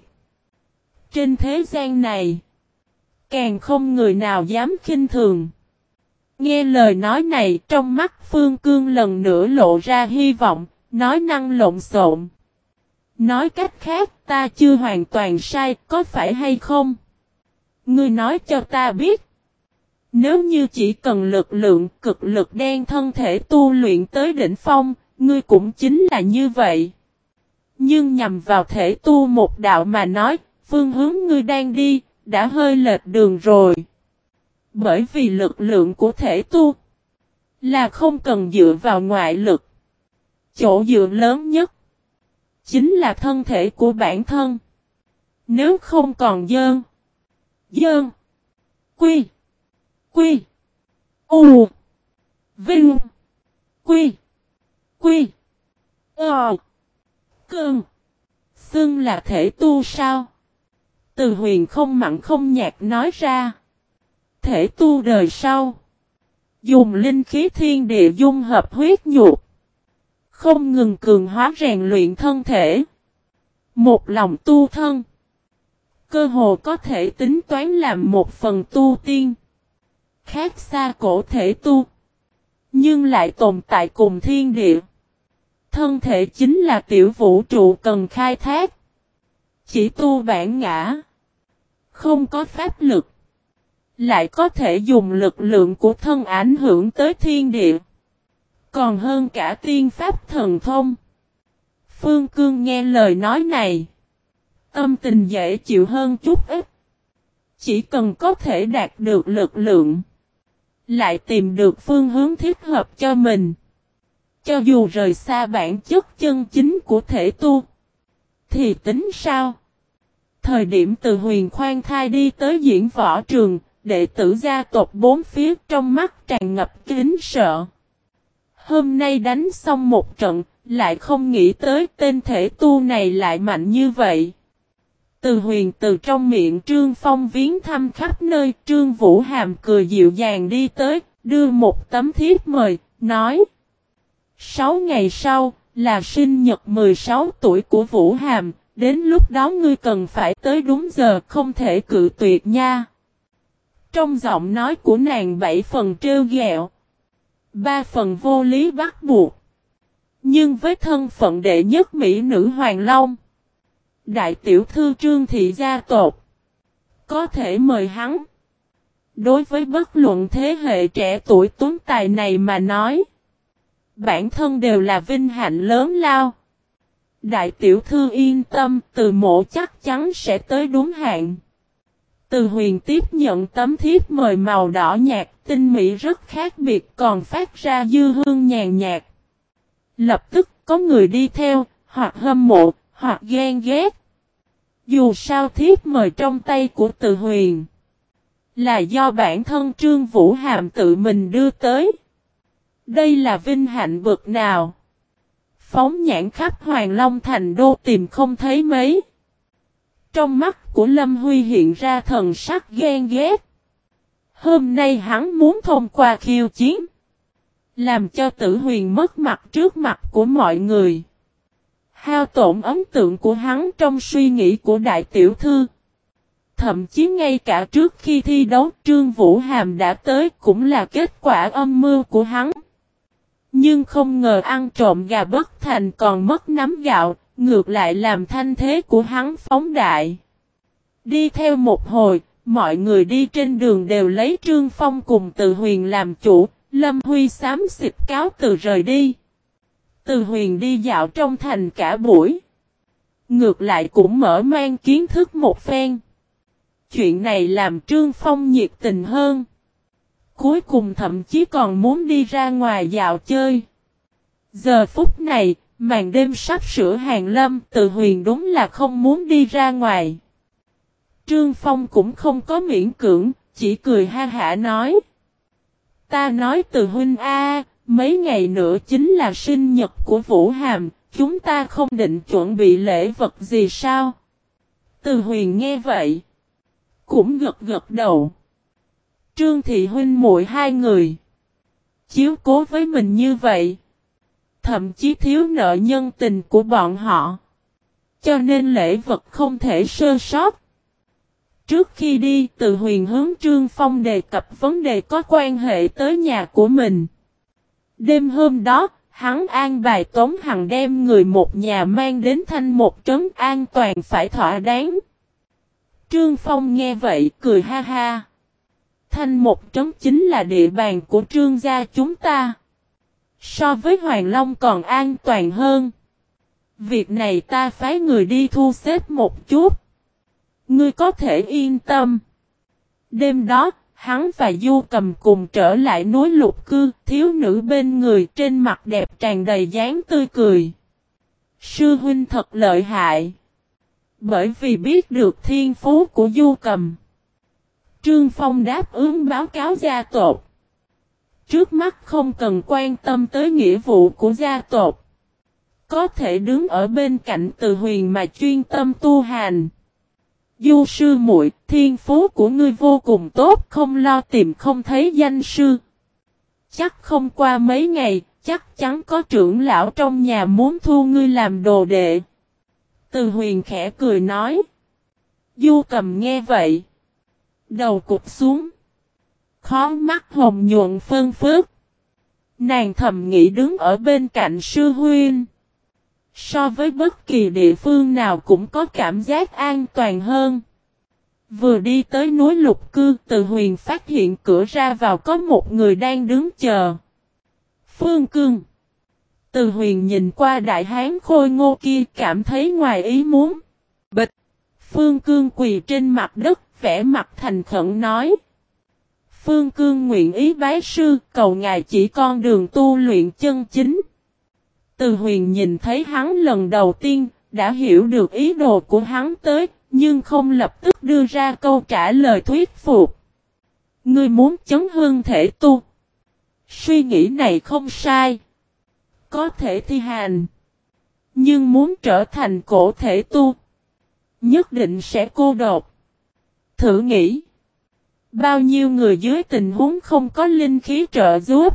Trên thế gian này, càng không người nào dám khinh thường. Nghe lời nói này trong mắt Phương Cương lần nữa lộ ra hy vọng, nói năng lộn xộn. Nói cách khác ta chưa hoàn toàn sai, có phải hay không? Ngươi nói cho ta biết. Nếu như chỉ cần lực lượng cực lực đen thân thể tu luyện tới đỉnh phong, ngươi cũng chính là như vậy. Nhưng nhằm vào thể tu một đạo mà nói, phương hướng ngươi đang đi, đã hơi lệch đường rồi. Bởi vì lực lượng của thể tu là không cần dựa vào ngoại lực. Chỗ dựa lớn nhất chính là thân thể của bản thân. Nếu không còn dơn, dơn, quy, quy, u, vinh, quy, quy, ờ, cơn, xưng là thể tu sao? Từ Huyền không mặn không nhạt nói ra. Thể tu đời sau, dùng linh khí thiên địa dung hợp huyết nhục, không ngừng cường hóa rèn luyện thân thể, một lòng tu thân, cơ hồ có thể tính toán làm một phần tu tiên, khác xa cổ thể tu, nhưng lại tồn tại cùng thiên địa. Thân thể chính là tiểu vũ trụ cần khai thác, chỉ tu bản ngã, không có pháp lực, lại có thể dùng lực lượng của thân ảnh hưởng tới thiên địa, còn hơn cả tiên pháp thần thông. Phương Cương nghe lời nói này, tâm tình dễ chịu hơn chút ít. Chỉ cần có thể đạt được lực lượng, lại tìm được phương hướng thích hợp cho mình, cho dù rời xa bản chất chân chính của thể tu, thì tính sao? Thời điểm Từ Huyền khoan thai đi tới diễn võ trường, đệ tử gia tộc bốn phía trong mắt tràn ngập kính sợ. Hôm nay đánh xong một trận, lại không nghĩ tới tên thể tu này lại mạnh như vậy. Từ Huyền từ trong miệng Trương Phong viếng thăm khắp nơi, Trương Vũ Hàm cười dịu dàng đi tới, đưa một tấm thiếp mời, nói: Sáu ngày sau, là sinh nhật mười sáu tuổi của Vũ Hàm, đến lúc đó ngươi cần phải tới đúng giờ, không thể cự tuyệt nha. Trong giọng nói của nàng bảy phần trêu ghẹo, ba phần vô lý bắt buộc. Nhưng với thân phận đệ nhất mỹ nữ Hoàng Long, đại tiểu thư Trương thị gia tộc, có thể mời hắn. Đối với bất luận thế hệ trẻ tuổi tuấn tài này mà nói, bản thân đều là vinh hạnh lớn lao. Đại tiểu thư yên tâm, Từ mộ chắc chắn sẽ tới đúng hạn. Từ Huyền tiếp nhận tấm thiếp mời màu đỏ nhạt, tinh mỹ rất khác biệt, còn phát ra dư hương nhàn nhạt. Lập tức có người đi theo, hoặc hâm mộ, hoặc ghen ghét. Dù sao thiếp mời trong tay của Từ Huyền là do bản thân Trương Vũ Hàm tự mình đưa tới. Đây là vinh hạnh bậc nào? Phóng nhãn khắp Hoàng Long thành đô tìm không thấy mấy. Trong mắt của Lâm Huy hiện ra thần sắc ghen ghét. Hôm nay hắn muốn thông qua khiêu chiến, làm cho Tử Huyền mất mặt trước mặt của mọi người, hao tổn ấn tượng của hắn trong suy nghĩ của đại tiểu thư. Thậm chí ngay cả trước khi thi đấu Trương Vũ Hàm đã tới cũng là kết quả âm mưu của hắn. Nhưng không ngờ ăn trộm gà bất thành còn mất nắm gạo, ngược lại làm thanh thế của hắn phóng đại. Đi theo một hồi, mọi người đi trên đường đều lấy Trương Phong cùng Từ Huyền làm chủ, Lâm Huy xám xịt cáo từ rời đi. Từ Huyền đi dạo trong thành cả buổi, ngược lại cũng mở mang kiến thức một phen. Chuyện này làm Trương Phong nhiệt tình hơn. Cuối cùng thậm chí còn muốn đi ra ngoài dạo chơi. Giờ phút này, màn đêm sắp sửa hàng lâm, Từ Huyền đúng là không muốn đi ra ngoài. Trương Phong cũng không có miễn cưỡng, chỉ cười ha hả nói: Ta nói Từ huynh a, mấy ngày nữa chính là sinh nhật của Vũ Hàm, chúng ta không định chuẩn bị lễ vật gì sao? Từ Huyền nghe vậy, cũng gật gật đầu. Trương thị huynh muội hai người chiếu cố với mình như vậy, thậm chí thiếu nợ nhân tình của bọn họ, cho nên lễ vật không thể sơ sót. Trước khi đi, Từ Huyền hướng Trương Phong đề cập vấn đề có quan hệ tới nhà của mình. Đêm hôm đó, hắn an bài Tống Hằng đem người một nhà mang đến Thanh một trấn an toàn phải thỏa đáng. Trương Phong nghe vậy cười ha ha. Thanh một trấn chính là địa bàn của Trương gia chúng ta. So với Hoàng Long còn an toàn hơn. Việc này ta phái người đi thu xếp một chút. Ngươi có thể yên tâm. Đêm đó, hắn và Du Cầm cùng trở lại núi Lục Cư, thiếu nữ bên người trên mặt đẹp tràn đầy dáng tươi cười. Sư huynh thật lợi hại. Bởi vì biết được thiên phú của Du Cầm, Trương Phong đáp ứng báo cáo gia tộc. Trước mắt không cần quan tâm tới nghĩa vụ của gia tộc, có thể đứng ở bên cạnh Từ Huyền mà chuyên tâm tu hành. Du sư muội, thiên phú của ngươi vô cùng tốt, không lo tìm không thấy danh sư. Chắc không qua mấy ngày, chắc chắn có trưởng lão trong nhà muốn thu ngươi làm đồ đệ. Từ Huyền khẽ cười nói. Du Cầm nghe vậy, đầu cụp xuống, khó mắt hồng nhuận phân phớt. Nàng thầm nghĩ đứng ở bên cạnh sư huynh, so với bất kỳ địa phương nào cũng có cảm giác an toàn hơn. Vừa đi tới núi Lục Cư, Từ Huyền phát hiện cửa ra vào có một người đang đứng chờ. Phương Cương. Từ Huyền nhìn qua đại hán khôi ngô kia cảm thấy ngoài ý muốn. Bịch. Phương Cương quỳ trên mặt đất, vẻ mặt thành khẩn nói. Phương Cương nguyện ý bái sư, cầu ngài chỉ con đường tu luyện chân chính. Từ Huyền nhìn thấy hắn lần đầu tiên, đã hiểu được ý đồ của hắn tới, nhưng không lập tức đưa ra câu trả lời thuyết phục. Ngươi muốn chấn hưng thể tu. Suy nghĩ này không sai. Có thể thi hành. Nhưng muốn trở thành cổ thể tu, nhất định sẽ cô độc. Thử nghĩ. Bao nhiêu người dưới tình huống không có linh khí trợ giúp.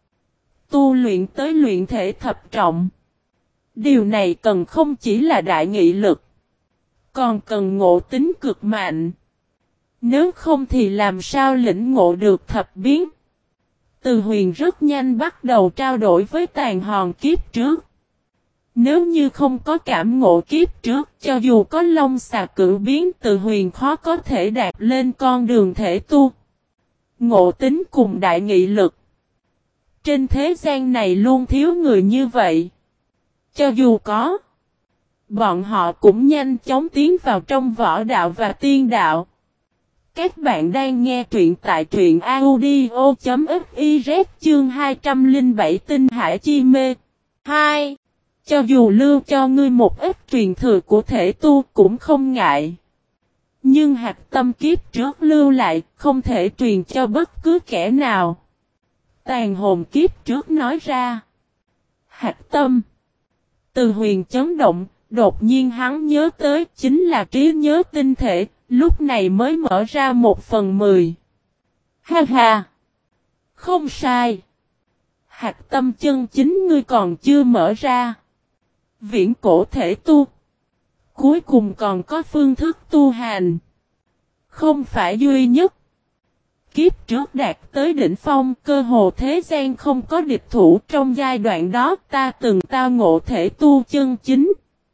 Tu luyện tới luyện thể thập trọng. Điều này cần không chỉ là đại nghị lực. Còn cần ngộ tính cực mạnh. Nếu không thì làm sao lĩnh ngộ được thập biến. Từ Huyền rất nhanh bắt đầu trao đổi với Tàn Hòn kiếp trước. Nếu như không có cảm ngộ kiếp trước, cho dù có long xà cửu biến, Từ Huyền khó có thể đạt lên con đường thể tu. Ngộ tính cùng đại nghị lực. Trên thế gian này luôn thiếu người như vậy. Cho dù có, bọn họ cũng nhanh chóng tiến vào trong võ đạo và tiên đạo. Các bạn đang nghe truyện tại truyện audio chấm fiz chương hai trăm lẻ bảy Tinh Hải Chi Mê. hai. Cho dù lưu cho ngươi một ít truyền thừa của thể tu cũng không ngại. Nhưng hạt tâm kiếp trước lưu lại không thể truyền cho bất cứ kẻ nào. Tàn hồn kiếp trước nói ra. Hạt tâm. Từ Huyền chấn động, đột nhiên hắn nhớ tới chính là trí nhớ tinh thể, lúc này mới mở ra một phần mười. Ha ha! Không sai! Hạt tâm chân chính ngươi còn chưa mở ra. Viễn cổ thể tu. Cuối cùng còn có phương thức tu hành. Không phải duy nhất. Kiếp trước đạt tới đỉnh phong, cơ hồ thế gian không có địch thủ, trong giai đoạn đó ta từng tao ngộ thể tu chân chính.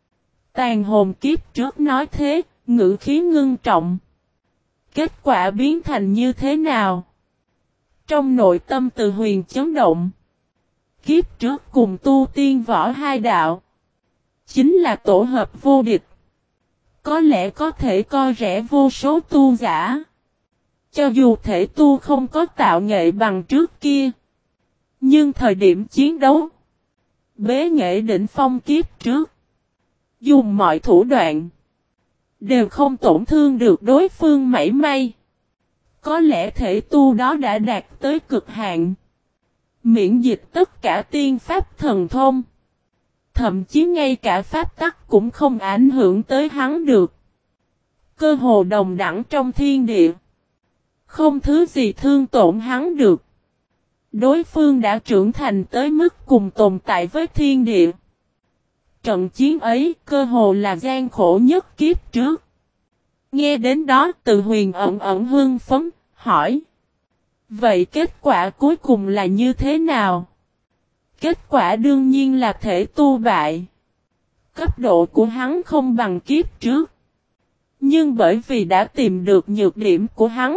Tàn hồn kiếp trước nói thế, ngữ khí ngưng trọng. Kết quả biến thành như thế nào? Trong nội tâm Từ Huyền chấn động. Kiếp trước cùng tu tiên võ hai đạo. Chính là tổ hợp vô địch. Có lẽ có thể coi rẻ vô số tu giả. Cho dù thể tu không có tạo nghệ bằng trước kia. Nhưng thời điểm chiến đấu. Bế nghệ đỉnh phong kiếp trước. Dùng mọi thủ đoạn. Đều không tổn thương được đối phương mảy may. Có lẽ thể tu đó đã đạt tới cực hạn. Miễn dịch tất cả tiên pháp thần thông. Thậm chí ngay cả pháp tắc cũng không ảnh hưởng tới hắn được. Cơ hồ đồng đẳng trong thiên địa. Không thứ gì thương tổn hắn được. Đối phương đã trưởng thành tới mức cùng tồn tại với thiên địa. Trận chiến ấy cơ hồ là gian khổ nhất kiếp trước. Nghe đến đó Từ Huyền ẩn ẩn hưng phấn, hỏi. Vậy kết quả cuối cùng là như thế nào? Kết quả đương nhiên là thể tu bại. Cấp độ của hắn không bằng kiếp trước. Nhưng bởi vì đã tìm được nhược điểm của hắn.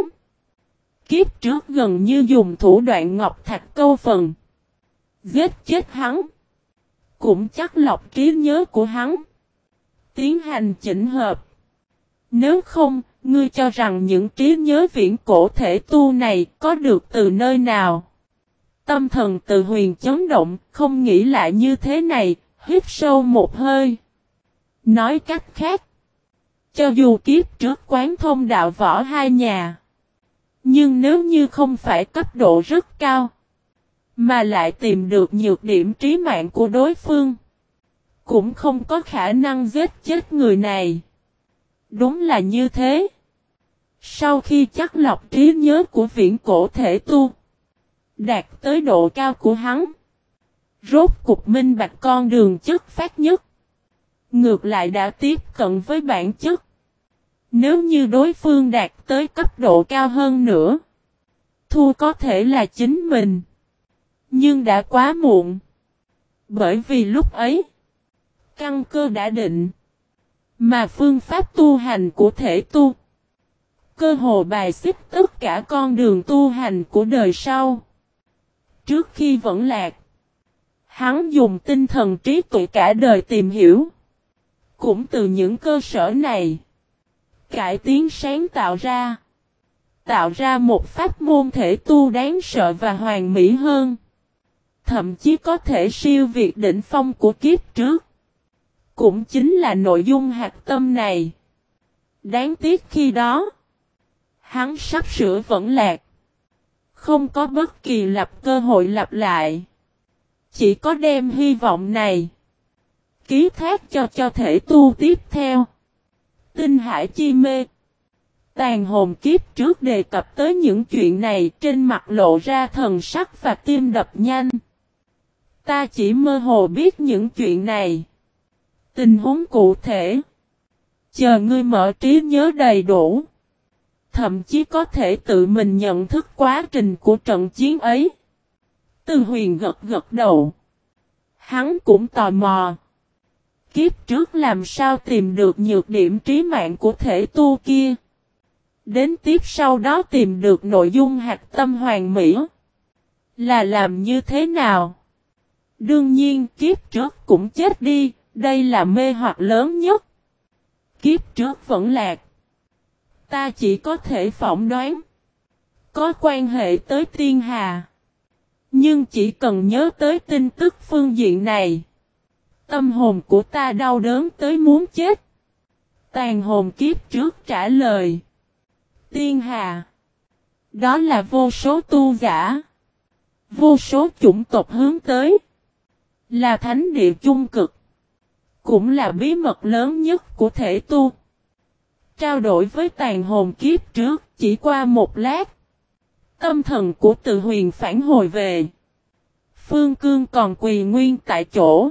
Kiếp trước gần như dùng thủ đoạn ngọc thạch câu phần. Giết chết hắn. Cũng chắc lọc trí nhớ của hắn. Tiến hành chỉnh hợp. Nếu không, ngươi cho rằng những trí nhớ viễn cổ thể tu này có được từ nơi nào? Tâm thần Từ Huyền chấn động, không nghĩ lại như thế này, hít sâu một hơi. Nói cách khác. Cho dù kiếp trước quán thông đạo võ hai nhà. Nhưng nếu như không phải cấp độ rất cao. Mà lại tìm được nhược điểm trí mạng của đối phương. Cũng không có khả năng giết chết người này. Đúng là như thế. Sau khi chắc lọc trí nhớ của viễn cổ thể tu. Đạt tới độ cao của hắn. Rốt cục minh bạch con đường chất phát nhất. Ngược lại đã tiếp cận với bản chất. Nếu như đối phương đạt tới cấp độ cao hơn nữa. Thua có thể là chính mình. Nhưng đã quá muộn. Bởi vì lúc ấy. Căn cơ đã định. Mà phương pháp tu hành của thể tu. Cơ hồ bài xích tất cả con đường tu hành của đời sau. Trước khi vẫn lạc. Hắn dùng tinh thần trí tuệ cả đời tìm hiểu. Cũng từ những cơ sở này. Cải tiến sáng tạo ra. Tạo ra một pháp môn thể tu đáng sợ và hoàn mỹ hơn. Thậm chí có thể siêu việt đỉnh phong của kiếp trước. Cũng chính là nội dung hạt tâm này. Đáng tiếc khi đó, hắn sắp sửa vẫn lạc. Không có bất kỳ lập cơ hội lặp lại. Chỉ có đem hy vọng này ký thác cho cho thể tu tiếp theo. Tinh hải chi mê. Tàn hồn kiếp trước đề cập tới những chuyện này, trên mặt lộ ra thần sắc và tim đập nhanh. Ta chỉ mơ hồ biết những chuyện này. Tình huống cụ thể, chờ ngươi mở trí nhớ đầy đủ, thậm chí có thể tự mình nhận thức quá trình của trận chiến ấy. Từ Huyền gật gật đầu. Hắn cũng tò mò. Kiếp trước làm sao tìm được nhược điểm trí mạng của thể tu kia. Đến tiếp sau đó tìm được nội dung hạt tâm hoàn mỹ. Là làm như thế nào? Đương nhiên kiếp trước cũng chết đi, đây là mê hoặc lớn nhất. Kiếp trước vẫn lạc. Ta chỉ có thể phỏng đoán. Có quan hệ tới Tiên Hà. Nhưng chỉ cần nhớ tới tin tức phương diện này, tâm hồn của ta đau đớn tới muốn chết. Tàn hồn kiếp trước trả lời. Tiên Hà. Đó là vô số tu giả. Vô số chủng tộc hướng tới. Là thánh địa chung cực. Cũng là bí mật lớn nhất của thể tu. Trao đổi với tàn hồn kiếp trước chỉ qua một lát. Tâm thần của Từ Huyền phản hồi về. Phương Cương còn quỳ nguyên tại chỗ.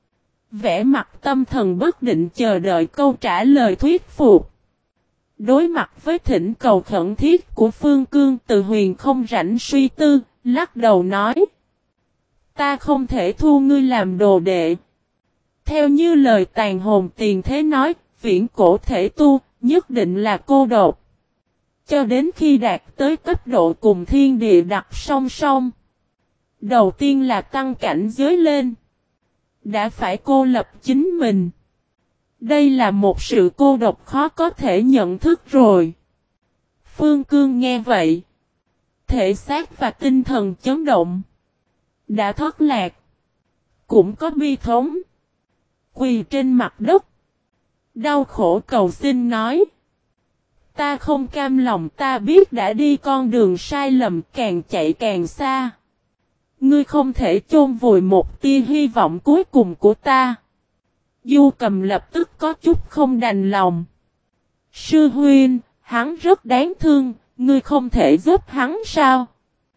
Vẽ mặt tâm thần bất định chờ đợi câu trả lời thuyết phục. Đối mặt với thỉnh cầu khẩn thiết của Phương Cương, Từ Huyền không rảnh suy tư, lắc đầu nói. Ta không thể thu ngươi làm đồ đệ. Theo như lời tàn hồn tiền thế nói, viễn cổ thể tu, nhất định là cô độc. Cho đến khi đạt tới cấp độ cùng thiên địa đặt song song. Đầu tiên là tăng cảnh giới lên. Đã phải cô lập chính mình. Đây là một sự cô độc khó có thể nhận thức rồi. Phương Cương nghe vậy. Thể xác và tinh thần chấn động. Đã thất lạc. Cũng có bi thống. Quỳ trên mặt đất. Đau khổ cầu xin nói. Ta không cam lòng, ta biết đã đi con đường sai lầm, càng chạy càng xa. Ngươi không thể chôn vùi một tia hy vọng cuối cùng của ta. Du Cầm lập tức có chút không đành lòng. Sư huynh, hắn rất đáng thương, ngươi không thể giúp hắn sao?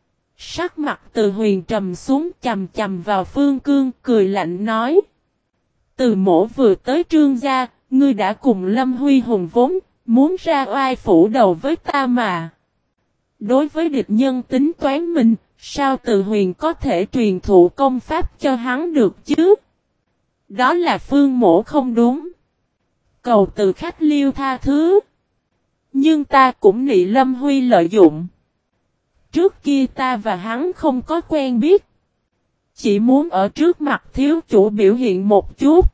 Sắc mặt Từ Huyền trầm xuống, chầm chầm vào Phương Cương, cười lạnh nói. Từ mổ vừa tới Trương gia, ngươi đã cùng Lâm Huy Hùng vốn, muốn ra oai phủ đầu với ta mà. Đối với địch nhân tính toán mình, sao Từ Huyền có thể truyền thụ công pháp cho hắn được chứ? Đó là Phương mổ không đúng. Cầu từ khách liêu tha thứ. Nhưng ta cũng nị Lâm Huy lợi dụng. Trước kia ta và hắn không có quen biết. Chỉ muốn ở trước mặt thiếu chủ biểu hiện một chút.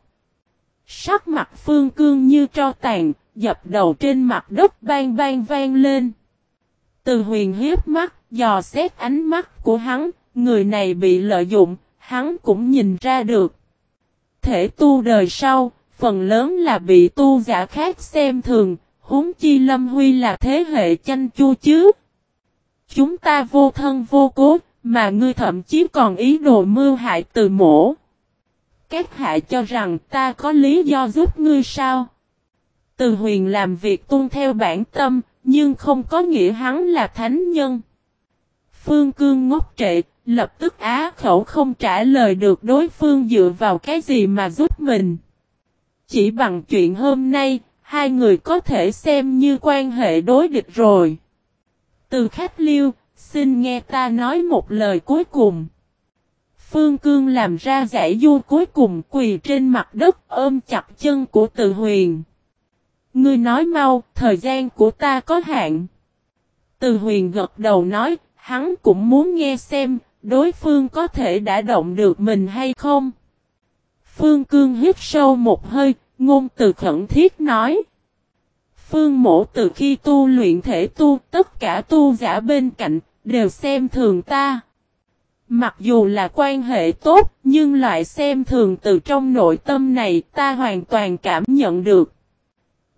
Sắc mặt Phương Cương như tro tàn, dập đầu trên mặt đất bang bang vang lên. Từ Huyền hiếp mắt, dò xét ánh mắt của hắn, người này bị lợi dụng, hắn cũng nhìn ra được. Thể tu đời sau, phần lớn là bị tu giả khác xem thường, huống chi Lâm Huy là thế hệ chanh chua chứ. Chúng ta vô thân vô cố, mà ngươi thậm chí còn ý đồ mưu hại Từ mổ. Các hạ cho rằng ta có lý do giúp ngươi sao? Từ Huyền làm việc tuân theo bản tâm, nhưng không có nghĩa hắn là thánh nhân. Phương Cương ngốc trệ, lập tức á khẩu không trả lời được đối phương dựa vào cái gì mà giúp mình. Chỉ bằng chuyện hôm nay, hai người có thể xem như quan hệ đối địch rồi. Từ khách liêu, xin nghe ta nói một lời cuối cùng. Phương Cương làm ra giải du cuối cùng, quỳ trên mặt đất ôm chặt chân của Từ Huyền. Ngươi nói mau, thời gian của ta có hạn. Từ Huyền gật đầu nói, hắn cũng muốn nghe xem, đối phương có thể đã động được mình hay không. Phương Cương hít sâu một hơi, ngôn từ khẩn thiết nói. Phương mổ từ khi tu luyện thể tu, tất cả tu giả bên cạnh, đều xem thường ta. Mặc dù là quan hệ tốt, nhưng loại xem thường từ trong nội tâm này ta hoàn toàn cảm nhận được.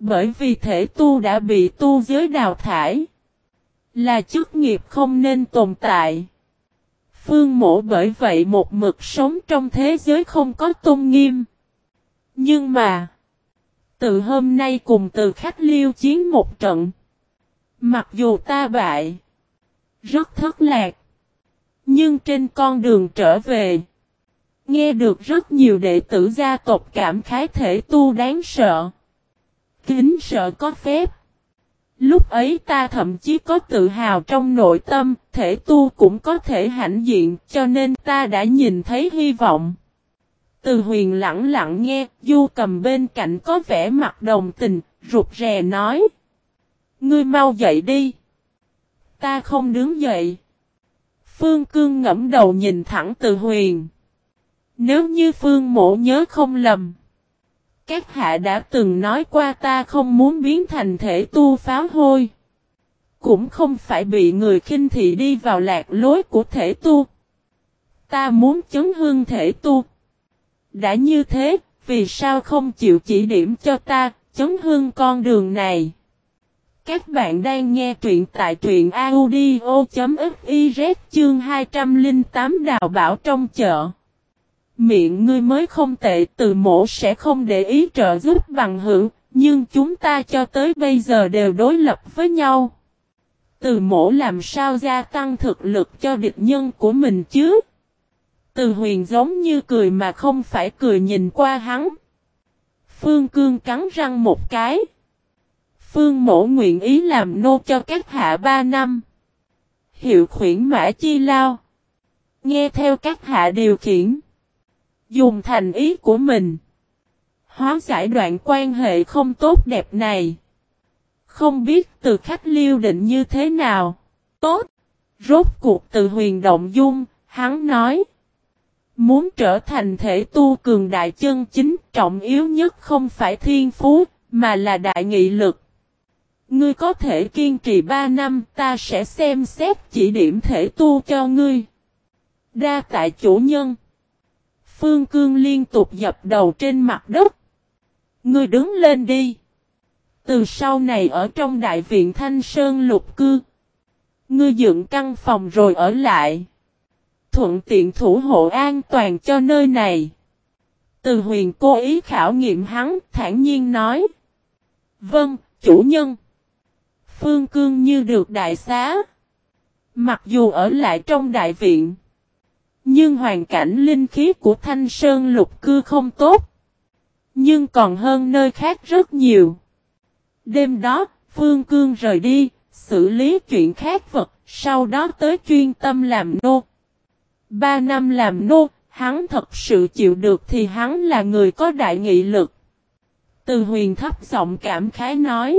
Bởi vì thể tu đã bị tu giới đào thải. Là chức nghiệp không nên tồn tại. Phương Mộ bởi vậy một mực sống trong thế giới không có tôn nghiêm. Nhưng mà, từ hôm nay cùng Từ Khách liêu chiến một trận. Mặc dù ta bại, rất thất lạc. Nhưng trên con đường trở về, nghe được rất nhiều đệ tử gia tộc cảm khái thể tu đáng sợ. Kính sợ có phép. Lúc ấy ta thậm chí có tự hào trong nội tâm, thể tu cũng có thể hãnh diện, cho nên ta đã nhìn thấy hy vọng. Từ Huyền lặng lặng nghe, Du Cầm bên cạnh có vẻ mặt đồng tình, rụt rè nói. Ngươi mau dậy đi. Ta không đứng dậy. Phương Cương ngẫm đầu nhìn thẳng Từ Huyền. Nếu như Phương Mộ nhớ không lầm, các hạ đã từng nói qua ta không muốn biến thành thể tu pháo hôi. Cũng không phải bị người khinh thị đi vào lạc lối của thể tu. Ta muốn chấn hương thể tu. Đã như thế, vì sao không chịu chỉ điểm cho ta, chấn hương con đường này? Các bạn đang nghe truyện tại truyện audio.fiz chương hai trăm lẻ tám đào bảo trong chợ. Miệng ngươi mới không tệ, Từ Mộ sẽ không để ý trợ giúp bằng hữu, nhưng chúng ta cho tới bây giờ đều đối lập với nhau. Từ Mộ làm sao gia tăng thực lực cho địch nhân của mình chứ? Từ Huyền giống như cười mà không phải cười nhìn qua hắn. Phương Cương cắn răng một cái. Phương Mộ nguyện ý làm nô cho các hạ ba năm. Hiệu khuyển mã chi lao. Nghe theo các hạ điều khiển. Dùng thành ý của mình. Hóa giải đoạn quan hệ không tốt đẹp này. Không biết Từ Khách liêu định như thế nào. Tốt. Rốt cuộc Từ Huyền động dung, hắn nói. Muốn trở thành thể tu cường đại chân chính, trọng yếu nhất không phải thiên phú, mà là đại nghị lực. Ngươi có thể kiên trì ba năm, ta sẽ xem xét chỉ điểm thể tu cho ngươi. Đa tại chủ nhân. Phương Cương liên tục dập đầu trên mặt đất. Ngươi đứng lên đi. Từ sau này ở trong đại viện Thanh Sơn lục cư. Ngươi dựng căn phòng rồi ở lại. Thuận tiện thủ hộ an toàn cho nơi này. Từ Huyền cố ý khảo nghiệm hắn, thản nhiên nói. Vâng, chủ nhân. Phương Cương như được đại xá. Mặc dù ở lại trong đại viện, nhưng hoàn cảnh linh khí của Thanh Sơn lục cư không tốt. Nhưng còn hơn nơi khác rất nhiều. Đêm đó, Phương Cương rời đi, xử lý chuyện khác vật, sau đó tới chuyên tâm làm nô. Ba năm làm nô, hắn thật sự chịu được thì hắn là người có đại nghị lực. Từ Huyền thấp giọng cảm khái nói.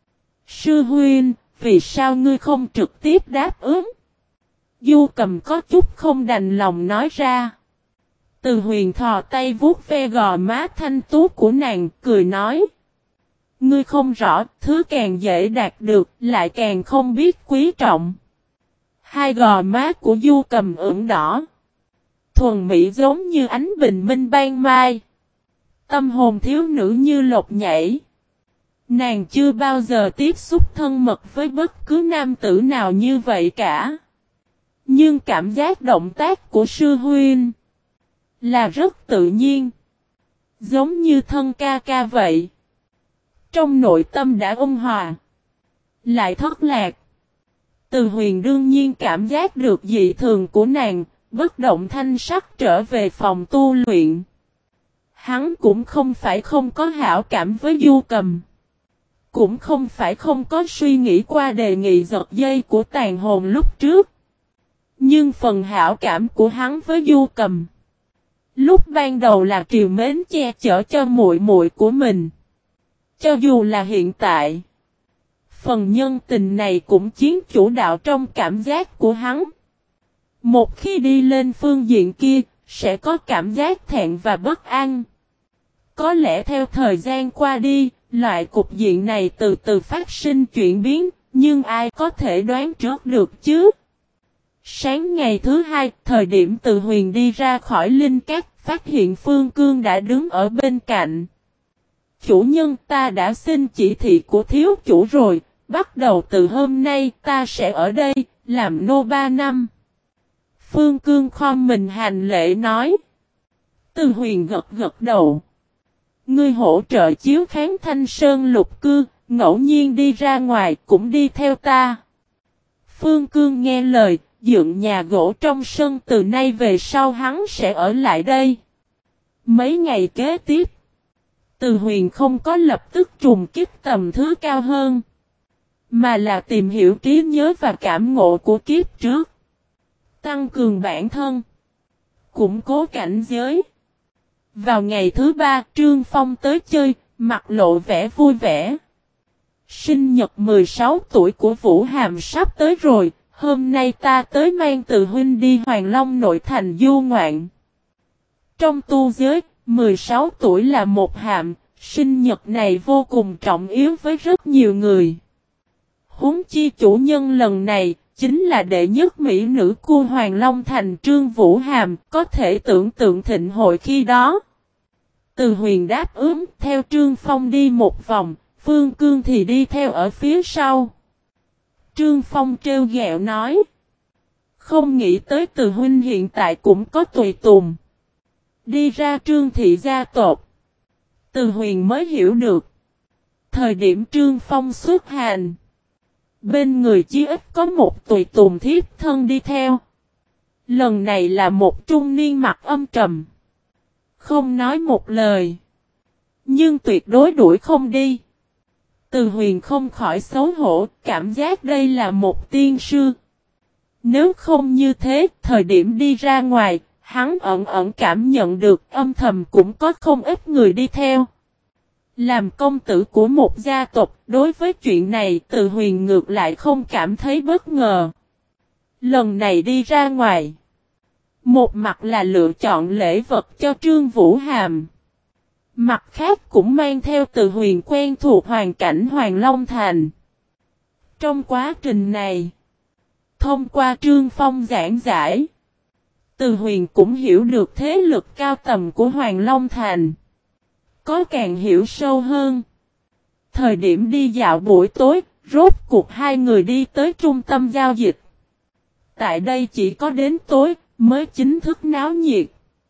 Sư huynh, vì sao ngươi không trực tiếp đáp ứng? Du Cầm có chút không đành lòng nói ra. Từ Huyền thò tay vuốt ve gò má thanh tú của nàng, cười nói. Ngươi không rõ, thứ càng dễ đạt được, lại càng không biết quý trọng. Hai gò má của Du Cầm ửng đỏ. Thuần mỹ giống như ánh bình minh ban mai. Tâm hồn thiếu nữ như lộc nhảy. Nàng chưa bao giờ tiếp xúc thân mật với bất cứ nam tử nào như vậy cả. Nhưng cảm giác động tác của sư huynh là rất tự nhiên. Giống như thân ca ca vậy. Trong nội tâm đã ôn hòa. Lại thất lạc. Từ Huyền đương nhiên cảm giác được dị thường của nàng. Bất động thanh sắc trở về phòng tu luyện. Hắn cũng không phải không có hảo cảm với Du Cầm. Cũng không phải không có suy nghĩ qua đề nghị giật dây của tàn hồn lúc trước. Nhưng phần hảo cảm của hắn với Du Cầm, lúc ban đầu là triều mến che chở cho muội muội của mình. Cho dù là hiện tại, phần nhân tình này cũng chiếm chủ đạo trong cảm giác của hắn. Một khi đi lên phương diện kia, sẽ có cảm giác thẹn và bất an. Có lẽ theo thời gian qua đi, loại cục diện này từ từ phát sinh chuyển biến, nhưng ai có thể đoán trước được chứ? Sáng ngày thứ hai, thời điểm Từ Huyền đi ra khỏi linh cát, phát hiện Phương Cương đã đứng ở bên cạnh. Chủ nhân, ta đã xin chỉ thị của thiếu chủ rồi, bắt đầu từ hôm nay ta sẽ ở đây, làm nô ba năm. Phương Cương khom mình hành lễ nói. Từ Huyền gật gật đầu. Ngươi hỗ trợ chiếu kháng Thanh Sơn lục cư, ngẫu nhiên đi ra ngoài cũng đi theo ta. Phương Cương nghe lời, dựng nhà gỗ trong sân, từ nay về sau hắn sẽ ở lại đây. Mấy ngày kế tiếp, Từ Huyền không có lập tức trùng kích tầm thứ cao hơn, mà là tìm hiểu trí nhớ và cảm ngộ của kiếp trước, tăng cường bản thân, củng cố cảnh giới. Vào ngày thứ ba, Trương Phong tới chơi, mặt lộ vẻ vui vẻ. Sinh nhật mười sáu tuổi của Vũ Hàm sắp tới rồi, hôm nay ta tới mang Từ huynh đi Hoàng Long nội thành du ngoạn. Trong tu giới, mười sáu tuổi là một hàm, sinh nhật này vô cùng trọng yếu với rất nhiều người. Huống chi chủ nhân lần này, chính là đệ nhất mỹ nữ của Hoàng Long thành Trương Vũ Hàm, có thể tưởng tượng thịnh hội khi đó. Từ Huyền đáp ứng, theo Trương Phong đi một vòng, Phương Cương thì đi theo ở phía sau. Trương Phong trêu ghẹo nói. Không nghĩ tới Từ huynh hiện tại cũng có tùy tùng. Đi ra Trương thị gia tộc. Từ Huyền mới hiểu được. Thời điểm Trương Phong xuất hành, bên người chí ít có một tùy tùng thiếp thân đi theo. Lần này là một trung niên mặt âm trầm, không nói một lời, nhưng tuyệt đối đuổi không đi. Từ Huyền không khỏi xấu hổ, cảm giác đây là một tiên sư. Nếu không như thế, thời điểm đi ra ngoài, hắn ẩn ẩn cảm nhận được âm thầm cũng có không ít người đi theo. Làm công tử của một gia tộc, đối với chuyện này Từ Huyền ngược lại không cảm thấy bất ngờ. Lần này đi ra ngoài, một mặt là lựa chọn lễ vật cho Trương Vũ Hàm, mặt khác cũng mang theo Từ Huyền quen thuộc hoàn cảnh Hoàng Long Thành. Trong quá trình này, thông qua Trương Phong giảng giải, Từ Huyền cũng hiểu được thế lực cao tầm của Hoàng Long Thành, có càng hiểu sâu hơn. Thời điểm đi dạo buổi tối, rốt cuộc hai người đi tới trung tâm giao dịch. Tại đây chỉ có đến tối mới chính thức náo nhiệt.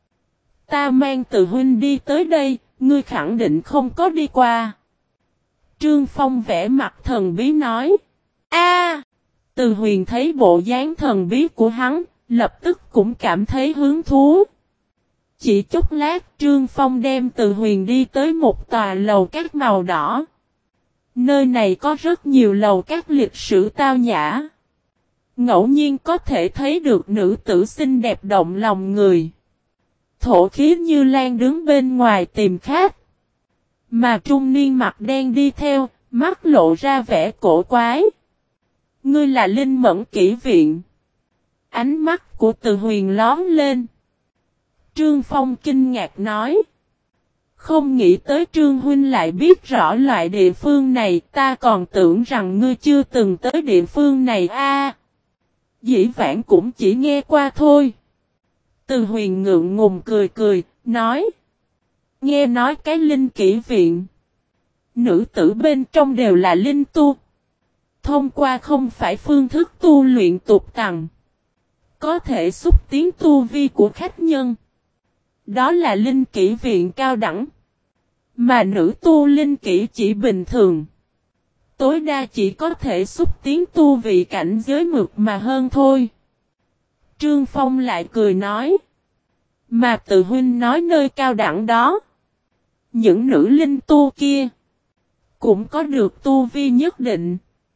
Ta mang Từ huynh đi tới đây, ngươi khẳng định không có đi qua. Trương Phong vẽ mặt thần bí nói. A, Từ Huyền thấy bộ dáng thần bí của hắn, lập tức cũng cảm thấy hứng thú. Chỉ chốc lát, Trương Phong đem Từ Huyền đi tới một tòa lầu các màu đỏ. Nơi này có rất nhiều lầu các lịch sử tao nhã. Ngẫu nhiên có thể thấy được nữ tử xinh đẹp động lòng người. Thổ khí như lan đứng bên ngoài tìm khách. Mà trung niên mặt đen đi theo, mắt lộ ra vẻ cổ quái. Ngươi là Linh Mẫn Kỷ Viện. Ánh mắt của Từ Huyền lóm lên. Trương Phong kinh ngạc nói. Không nghĩ tới Trương huynh lại biết rõ loại địa phương này, ta còn tưởng rằng ngươi chưa từng tới địa phương này a. À, dĩ vãng cũng chỉ nghe qua thôi. Từ Huyền ngượng ngùng cười cười, nói. Nghe nói cái Linh Kỷ Viện, nữ tử bên trong đều là linh tu. Thông qua không phải phương thức tu luyện tục tằng, có thể xúc tiến tu vi của khách nhân. Đó là Linh Kỷ Viện cao đẳng. Mà nữ tu Linh Kỷ chỉ bình thường, tối đa chỉ có thể xúc tiến tu vị cảnh giới mực mà hơn thôi. Trương Phong lại cười nói. Mà Từ huynh nói nơi cao đẳng đó, những nữ linh tu kia cũng có được tu vi nhất định.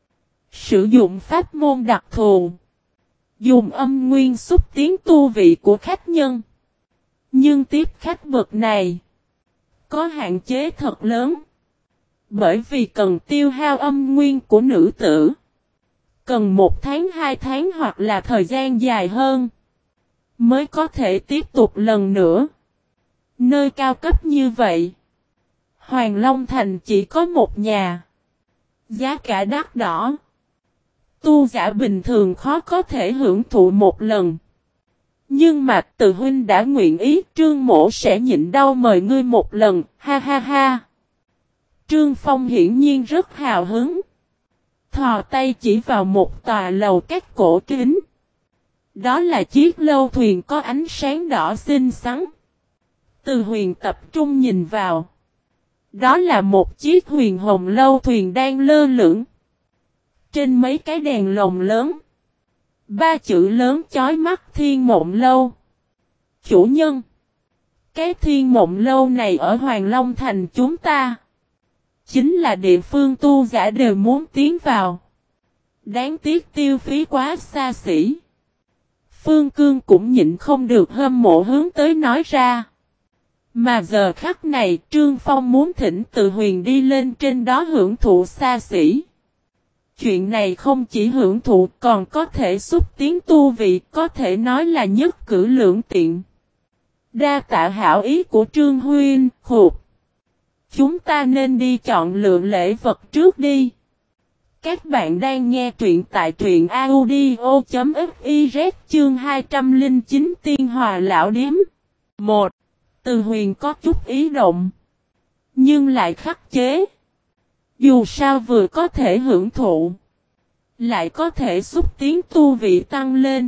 Sử dụng pháp môn đặc thù, dùng âm nguyên xúc tiến tu vị của khách nhân. Nhưng tiếp khách bậc này có hạn chế thật lớn. Bởi vì cần tiêu hao âm nguyên của nữ tử, cần một tháng hai tháng hoặc là thời gian dài hơn, mới có thể tiếp tục lần nữa. Nơi cao cấp như vậy, Hoàng Long Thành chỉ có một nhà. Giá cả đắt đỏ, tu giả bình thường khó có thể hưởng thụ một lần. Nhưng mà Từ huynh đã nguyện ý, Trương mỗ sẽ nhịn đau mời ngươi một lần, ha ha ha. Trương Phong hiển nhiên rất hào hứng. Thò tay chỉ vào một tòa lầu các cổ kính. Đó là chiếc lâu thuyền có ánh sáng đỏ xinh xắn. Từ Huyền tập trung nhìn vào. Đó là một chiếc huyền hồng lâu thuyền đang lơ lửng. Trên mấy cái đèn lồng lớn. Ba chữ lớn chói mắt Thiên Mộng Lâu. Chủ nhân. Cái Thiên Mộng Lâu này ở Hoàng Long Thành chúng ta. Chính là địa phương tu giả đều muốn tiến vào. Đáng tiếc tiêu phí quá xa xỉ. Phương Cương cũng nhịn không được hâm mộ hướng tới nói ra. Mà giờ khắc này Trương Phong muốn thỉnh Từ Huyền đi lên trên đó hưởng thụ xa xỉ. Chuyện này không chỉ hưởng thụ còn có thể xúc tiến tu vị, có thể nói là nhất cử lưỡng tiện. Đa tạ hảo ý của Trương Huynh, khục. Chúng ta nên đi chọn lựa lễ vật trước đi. Các bạn đang nghe truyện tại truyện audio.fiz chương hai trăm lẻ chín Tiên Hòa Lão Điếm. một. Từ Huyền có chút ý động. Nhưng lại khắc chế. Dù sao vừa có thể hưởng thụ. Lại có thể xúc tiến tu vị tăng lên.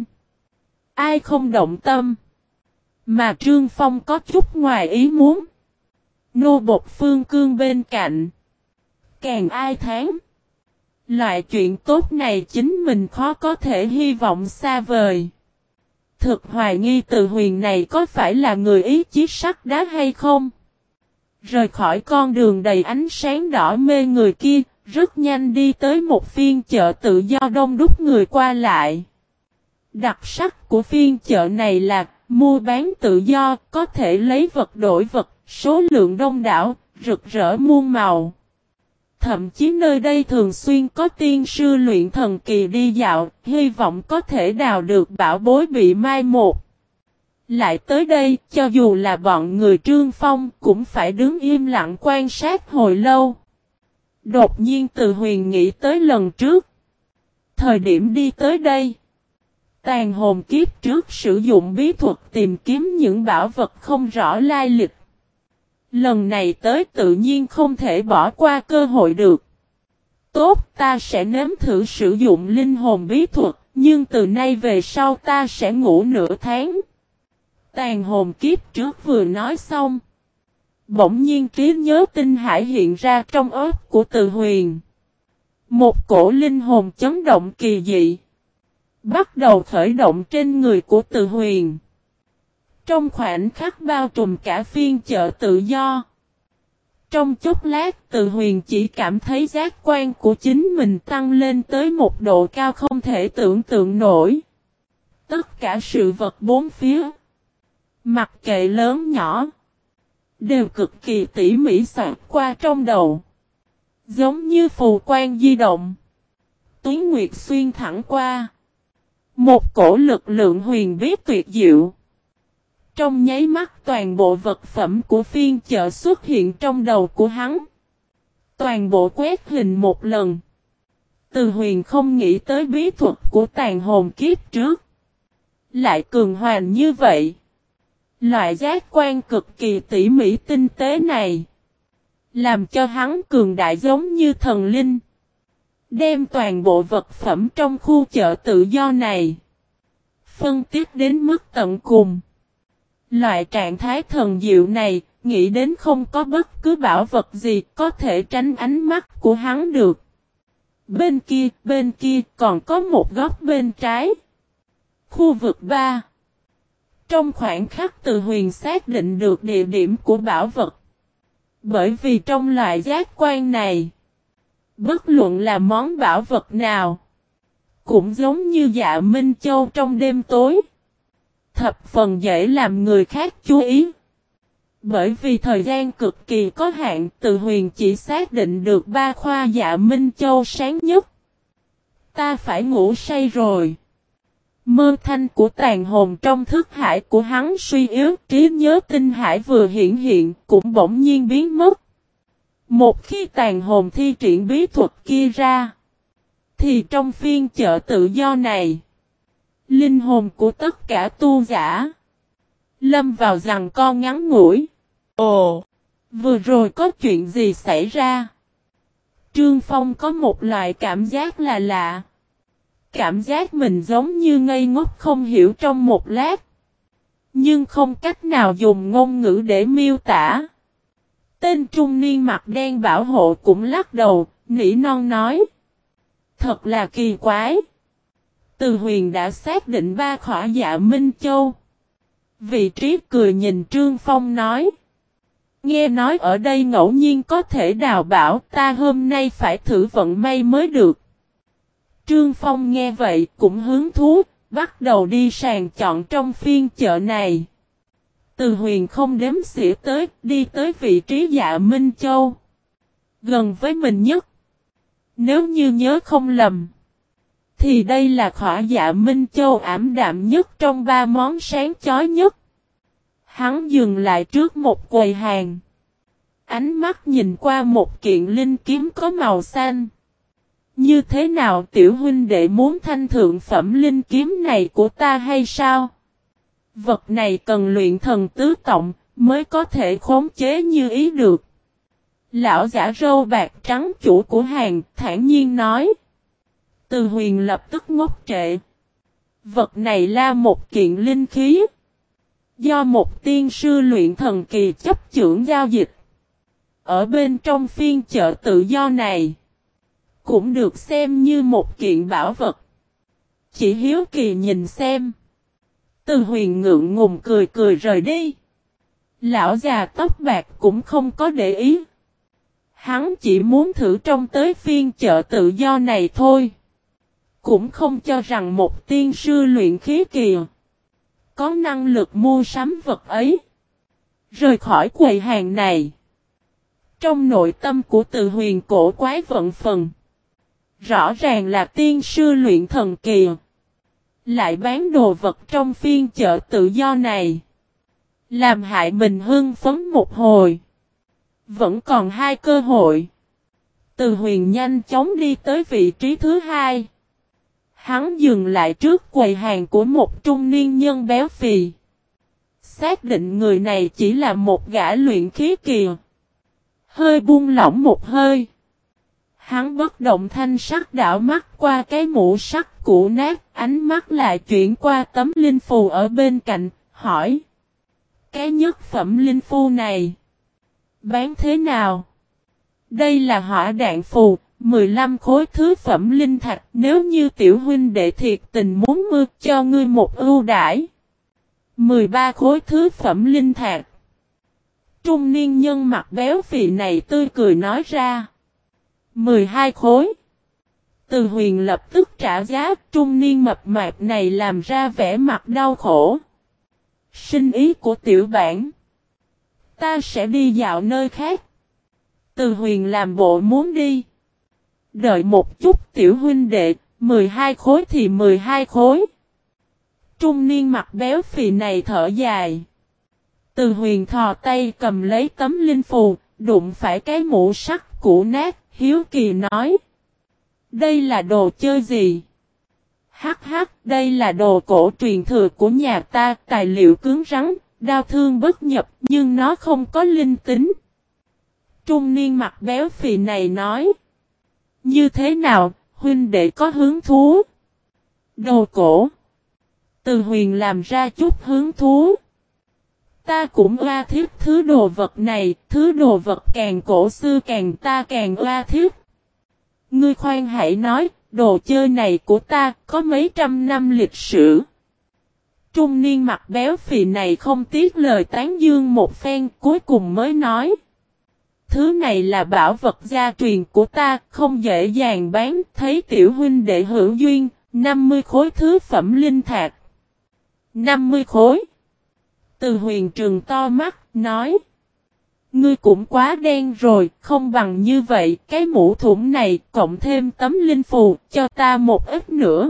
Ai không động tâm. Mà Trương Phong có chút ngoài ý muốn. Nô bộc Phương Cương bên cạnh. Càng ai thán. Loại chuyện tốt này chính mình khó có thể hy vọng xa vời. Thực hoài nghi Từ Huyền này có phải là người ý chí sắt đá hay không? Rời khỏi con đường đầy ánh sáng đỏ mê người kia, rất nhanh đi tới một phiên chợ tự do đông đúc người qua lại. Đặc sắc của phiên chợ này là mua bán tự do, có thể lấy vật đổi vật, số lượng đông đảo, rực rỡ muôn màu. Thậm chí nơi đây thường xuyên có tiên sư luyện thần kỳ đi dạo, hy vọng có thể đào được bảo bối bị mai một. Lại tới đây, cho dù là bọn người Trương Phong cũng phải đứng im lặng quan sát hồi lâu. Đột nhiên Từ Huyền nghĩ tới lần trước. Thời điểm đi tới đây, tàn hồn kiếp trước sử dụng bí thuật tìm kiếm những bảo vật không rõ lai lịch. Lần này tới tự nhiên không thể bỏ qua cơ hội được. Tốt, ta sẽ nếm thử sử dụng linh hồn bí thuật, nhưng từ nay về sau ta sẽ ngủ nửa tháng. Tàn hồn kiếp trước vừa nói xong. Bỗng nhiên trí nhớ tinh hải hiện ra trong óc của Từ Huyền. Một cổ linh hồn chấn động kỳ dị. Bắt đầu khởi động trên người của Từ Huyền. Trong khoảnh khắc bao trùm cả phiên chợ tự do. Trong chốc lát Từ Huyền chỉ cảm thấy giác quan của chính mình tăng lên tới một độ cao không thể tưởng tượng nổi. Tất cả sự vật bốn phía, mặc kệ lớn nhỏ, đều cực kỳ tỉ mỉ soạt qua trong đầu. Giống như phù quang di động. Tuyến nguyệt xuyên thẳng qua. Một cổ lực lượng huyền bí tuyệt diệu. Trong nháy mắt toàn bộ vật phẩm của phiên chợ xuất hiện trong đầu của hắn. Toàn bộ quét hình một lần. Từ Huyền không nghĩ tới bí thuật của tàn hồn kiếp trước. Lại cường hoành như vậy. Loại giác quan cực kỳ tỉ mỉ tinh tế này. Làm cho hắn cường đại giống như thần linh. Đem toàn bộ vật phẩm trong khu chợ tự do này. Phân tích đến mức tận cùng. Loại trạng thái thần diệu này, nghĩ đến không có bất cứ bảo vật gì có thể tránh ánh mắt của hắn được. Bên kia, bên kia còn có một góc bên trái. Khu vực ba. Trong khoảnh khắc Từ Huyền xác định được địa điểm của bảo vật. Bởi vì trong loại giác quan này, bất luận là món bảo vật nào, cũng giống như Dạ Minh Châu trong đêm tối. Thập phần dễ làm người khác chú ý. Bởi vì thời gian cực kỳ có hạn, Từ Huyền chỉ xác định được ba khoa Dạ Minh Châu sáng nhất. Ta phải ngủ say rồi. Mơ thanh của tàn hồn trong thức hải của hắn suy yếu, trí nhớ tinh hải vừa hiện hiện cũng bỗng nhiên biến mất. Một khi tàn hồn thi triển bí thuật kia ra, thì trong phiên chợ tự do này, linh hồn của tất cả tu giả lâm vào giằng co ngắn ngủi. Ồ! Vừa rồi có chuyện gì xảy ra? Trương Phong có một loại cảm giác là lạ. Cảm giác mình giống như ngây ngốc không hiểu trong một lát. Nhưng không cách nào dùng ngôn ngữ để miêu tả. Tên trung niên mặt đen bảo hộ cũng lắc đầu, nỉ non nói. Thật là kỳ quái. Từ Huyền đã xác định ba khỏa dạ Minh Châu. Vị trí cười nhìn Trương Phong nói. Nghe nói ở đây ngẫu nhiên có thể đào bảo, ta hôm nay phải thử vận may mới được. Trương Phong nghe vậy cũng hứng thú, bắt đầu đi sàng chọn trong phiên chợ này. Từ Huyền không đếm xỉa tới, đi tới vị trí dạ Minh Châu. Gần với mình nhất. Nếu như nhớ không lầm, thì đây là khỏa dạ Minh Châu ảm đạm nhất trong ba món sáng chói nhất. Hắn dừng lại trước một quầy hàng. Ánh mắt nhìn qua một kiện linh kiếm có màu xanh. Như thế nào tiểu huynh đệ muốn thanh thượng phẩm linh kiếm này của ta hay sao? Vật này cần luyện thần tứ tọng mới có thể khống chế như ý được. Lão giả râu bạc trắng chủ của hàng thản nhiên nói. Từ Huyền lập tức ngốc trệ. Vật này là một kiện linh khí. Do một tiên sư luyện thần kỳ chấp chưởng giao dịch. Ở bên trong phiên chợ tự do này. Cũng được xem như một kiện bảo vật. Chỉ hiếu kỳ nhìn xem. Từ Huyền ngượng ngùng cười cười rời đi. Lão già tóc bạc cũng không có để ý. Hắn chỉ muốn thử trong tới phiên chợ tự do này thôi. Cũng không cho rằng một tiên sư luyện khí kỳ có năng lực mua sắm vật ấy. Rời khỏi quầy hàng này. Trong nội tâm của Từ Huyền cổ quái vận phần. Rõ ràng là tiên sư luyện thần kỳ. Lại bán đồ vật trong phiên chợ tự do này. Làm hại mình hưng phấn một hồi. Vẫn còn hai cơ hội. Từ Huyền nhanh chóng đi tới vị trí thứ hai. Hắn dừng lại trước quầy hàng của một trung niên nhân béo phì. Xác định người này chỉ là một gã luyện khí kỳ. Hơi buông lỏng một hơi. Hắn bất động thanh sắc đảo mắt qua cái mũ sắt cũ nát, ánh mắt lại chuyển qua tấm linh phù ở bên cạnh, hỏi. Cái nhất phẩm linh phù này, bán thế nào? Đây là hỏa đạn phù, mười lăm khối thứ phẩm linh thạch, nếu như tiểu huynh đệ thiệt tình muốn mưa cho ngươi một ưu đãi. mười ba khối thứ phẩm linh thạch. Trung niên nhân mặt béo phì này tươi cười nói ra. mười hai khối. Từ Huyền lập tức trả giá, trung niên mập mạp này làm ra vẻ mặt đau khổ. Sinh ý của tiểu bản. Ta sẽ đi dạo nơi khác. Từ Huyền làm bộ muốn đi. Đợi một chút tiểu huynh đệ, mười hai khối thì mười hai khối. Trung niên mặt béo phì này thở dài. Từ Huyền thò tay cầm lấy tấm linh phù, đụng phải cái mũ sắt cũ nát, hiếu kỳ nói. Đây là đồ chơi gì? Hắc hắc, đây là đồ cổ truyền thừa của nhà ta, tài liệu cứng rắn, đao thương bất nhập, nhưng nó không có linh tính. Trung niên mặt béo phì này nói. Như thế nào, huynh đệ có hứng thú? Đồ cổ. Từ Huyền làm ra chút hứng thú. Ta cũng oa thiết thứ đồ vật này, thứ đồ vật càng cổ xưa càng ta càng oa thiết. Ngươi khoan hãy nói, đồ chơi này của ta có mấy trăm năm lịch sử. Trung niên mặt béo phì này không tiếc lời tán dương một phen, cuối cùng mới nói. Thứ này là bảo vật gia truyền của ta, không dễ dàng bán, thấy tiểu huynh đệ hữu duyên, năm mươi khối thứ phẩm linh thạch. năm mươi khối. Từ Huyền trừng to mắt, nói. Ngươi cũng quá đen rồi, không bằng như vậy, cái mũ thủng này, cộng thêm tấm linh phù, cho ta một ít nữa.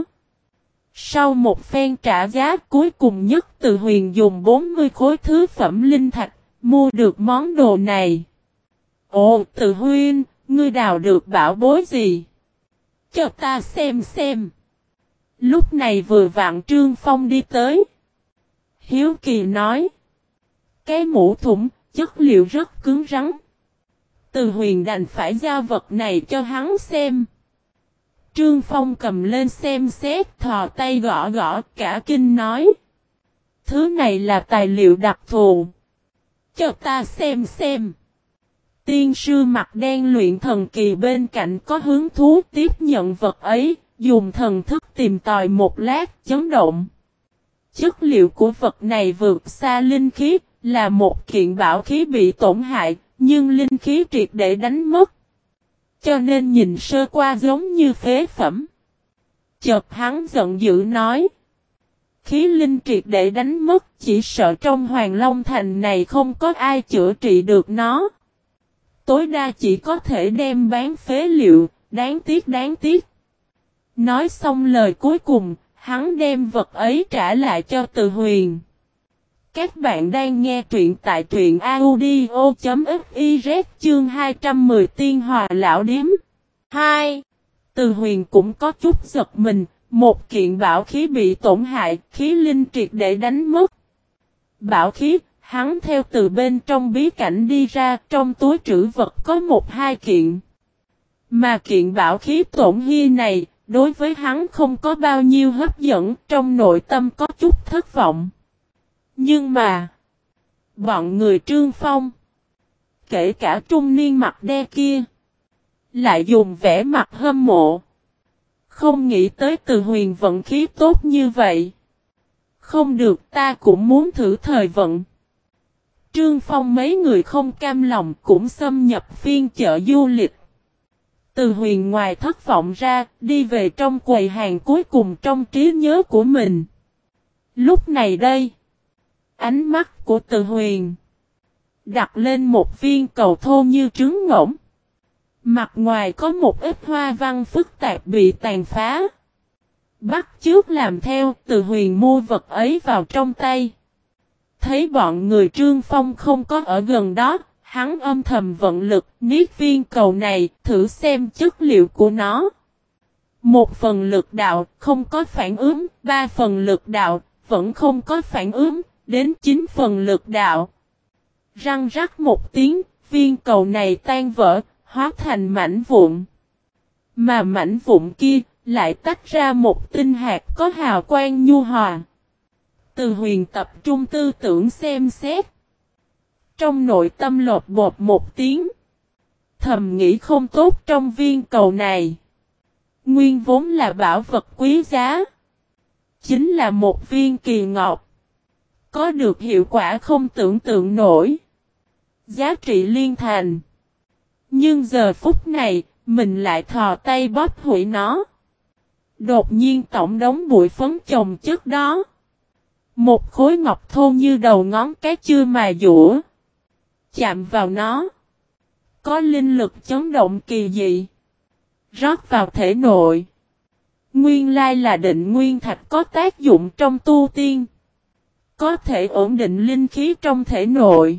Sau một phen trả giá cuối cùng nhất Từ Huyền dùng bốn mươi khối thứ phẩm linh thạch, mua được món đồ này. Ồ, Từ Huynh, ngươi đào được bảo bối gì? Cho ta xem xem. Lúc này vừa vặn Trương Phong đi tới. Hiếu kỳ nói. Cái mũ thủng, chất liệu rất cứng rắn. Từ Huyền đành phải giao vật này cho hắn xem. Trương Phong cầm lên xem xét, thò tay gõ gõ, cả kinh nói. Thứ này là tài liệu đặc thù. Cho ta xem xem. Tiên sư mặt đen luyện thần kỳ bên cạnh có hứng thú tiếp nhận vật ấy, dùng thần thức tìm tòi một lát, chấn động. Chất liệu của vật này vượt xa linh khí, là một kiện bảo khí bị tổn hại, nhưng linh khí triệt để đánh mất. Cho nên nhìn sơ qua giống như phế phẩm. Chợt hắn giận dữ nói. Khí linh triệt để đánh mất, chỉ sợ trong Hoàng Long Thành này không có ai chữa trị được nó. Tối đa chỉ có thể đem bán phế liệu, đáng tiếc đáng tiếc. Nói xong lời cuối cùng, hắn đem vật ấy trả lại cho Từ Huyền. Các bạn đang nghe truyện tại truyện audio chấm fiz chương hai trăm mười Tiên Hòa Lão Điếm. hai. Từ Huyền cũng có chút giật mình, một kiện bảo khí bị tổn hại, khí linh triệt để đánh mất. Bảo khí, hắn theo từ bên trong bí cảnh đi ra, trong túi trữ vật có một hai kiện. Mà kiện bảo khí tổn hy này, đối với hắn không có bao nhiêu hấp dẫn, trong nội tâm có chút thất vọng. Nhưng mà, bọn người Trương Phong, kể cả trung niên mặt đe kia, lại dùng vẻ mặt hâm mộ. Không nghĩ tới Từ Huyền vận khí tốt như vậy. Không được, ta cũng muốn thử thời vận. Trương Phong mấy người không cam lòng cũng xâm nhập phiên chợ du lịch. Từ Huyền ngoài thất vọng ra, đi về trong quầy hàng cuối cùng trong trí nhớ của mình. Lúc này đây, ánh mắt của Từ Huyền đặt lên một viên cầu thô như trứng ngỗng. Mặt ngoài có một ít hoa văn phức tạp bị tàn phá. Bắt chước làm theo, Từ Huyền mua vật ấy vào trong tay. Thấy bọn người Trương Phong không có ở gần đó, hắn âm thầm vận lực niết viên cầu này, thử xem chất liệu của nó. Một phần lực đạo, không có phản ứng, ba phần lực đạo, vẫn không có phản ứng, đến chín phần lực đạo. Răng rắc một tiếng, viên cầu này tan vỡ, hóa thành mảnh vụn. Mà mảnh vụn kia, lại tách ra một tinh hạt có hào quang nhu hòa. Từ Huyền tập trung tư tưởng xem xét. Trong nội tâm lột bột một tiếng. Thầm nghĩ không tốt trong viên cầu này. Nguyên vốn là bảo vật quý giá. Chính là một viên kỳ ngọc. Có được hiệu quả không tưởng tượng nổi. Giá trị liên thành. Nhưng giờ phút này, mình lại thò tay bóp hủy nó. Đột nhiên tổng đống bụi phấn chồng chất đó. Một khối ngọc thô như đầu ngón cái chưa mà dũa. Chạm vào nó. Có linh lực chấn động kỳ dị. Rót vào thể nội. Nguyên lai là định nguyên thạch có tác dụng trong tu tiên. Có thể ổn định linh khí trong thể nội.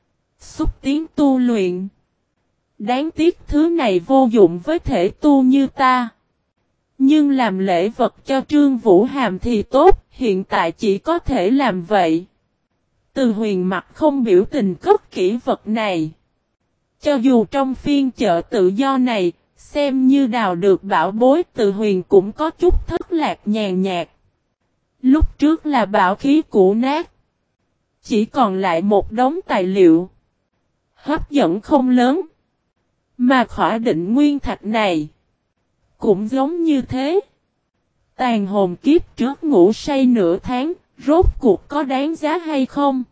Xúc tiến tu luyện. Đáng tiếc thứ này vô dụng với thể tu như ta. Nhưng làm lễ vật cho Trương Vũ Hàm thì tốt, hiện tại chỉ có thể làm vậy. Từ Huyền mặt không biểu tình cất kỹ vật này. Cho dù trong phiên chợ tự do này, xem như đào được bảo bối, Từ Huyền cũng có chút thất lạc nhàn nhạt. Lúc trước là bảo khí cũ nát. Chỉ còn lại một đống tài liệu. Hấp dẫn không lớn. Mà khỏa định nguyên thạch này cũng giống như thế. Tàn hồn kiếp trước ngủ say nửa tháng, rốt cuộc có đáng giá hay không?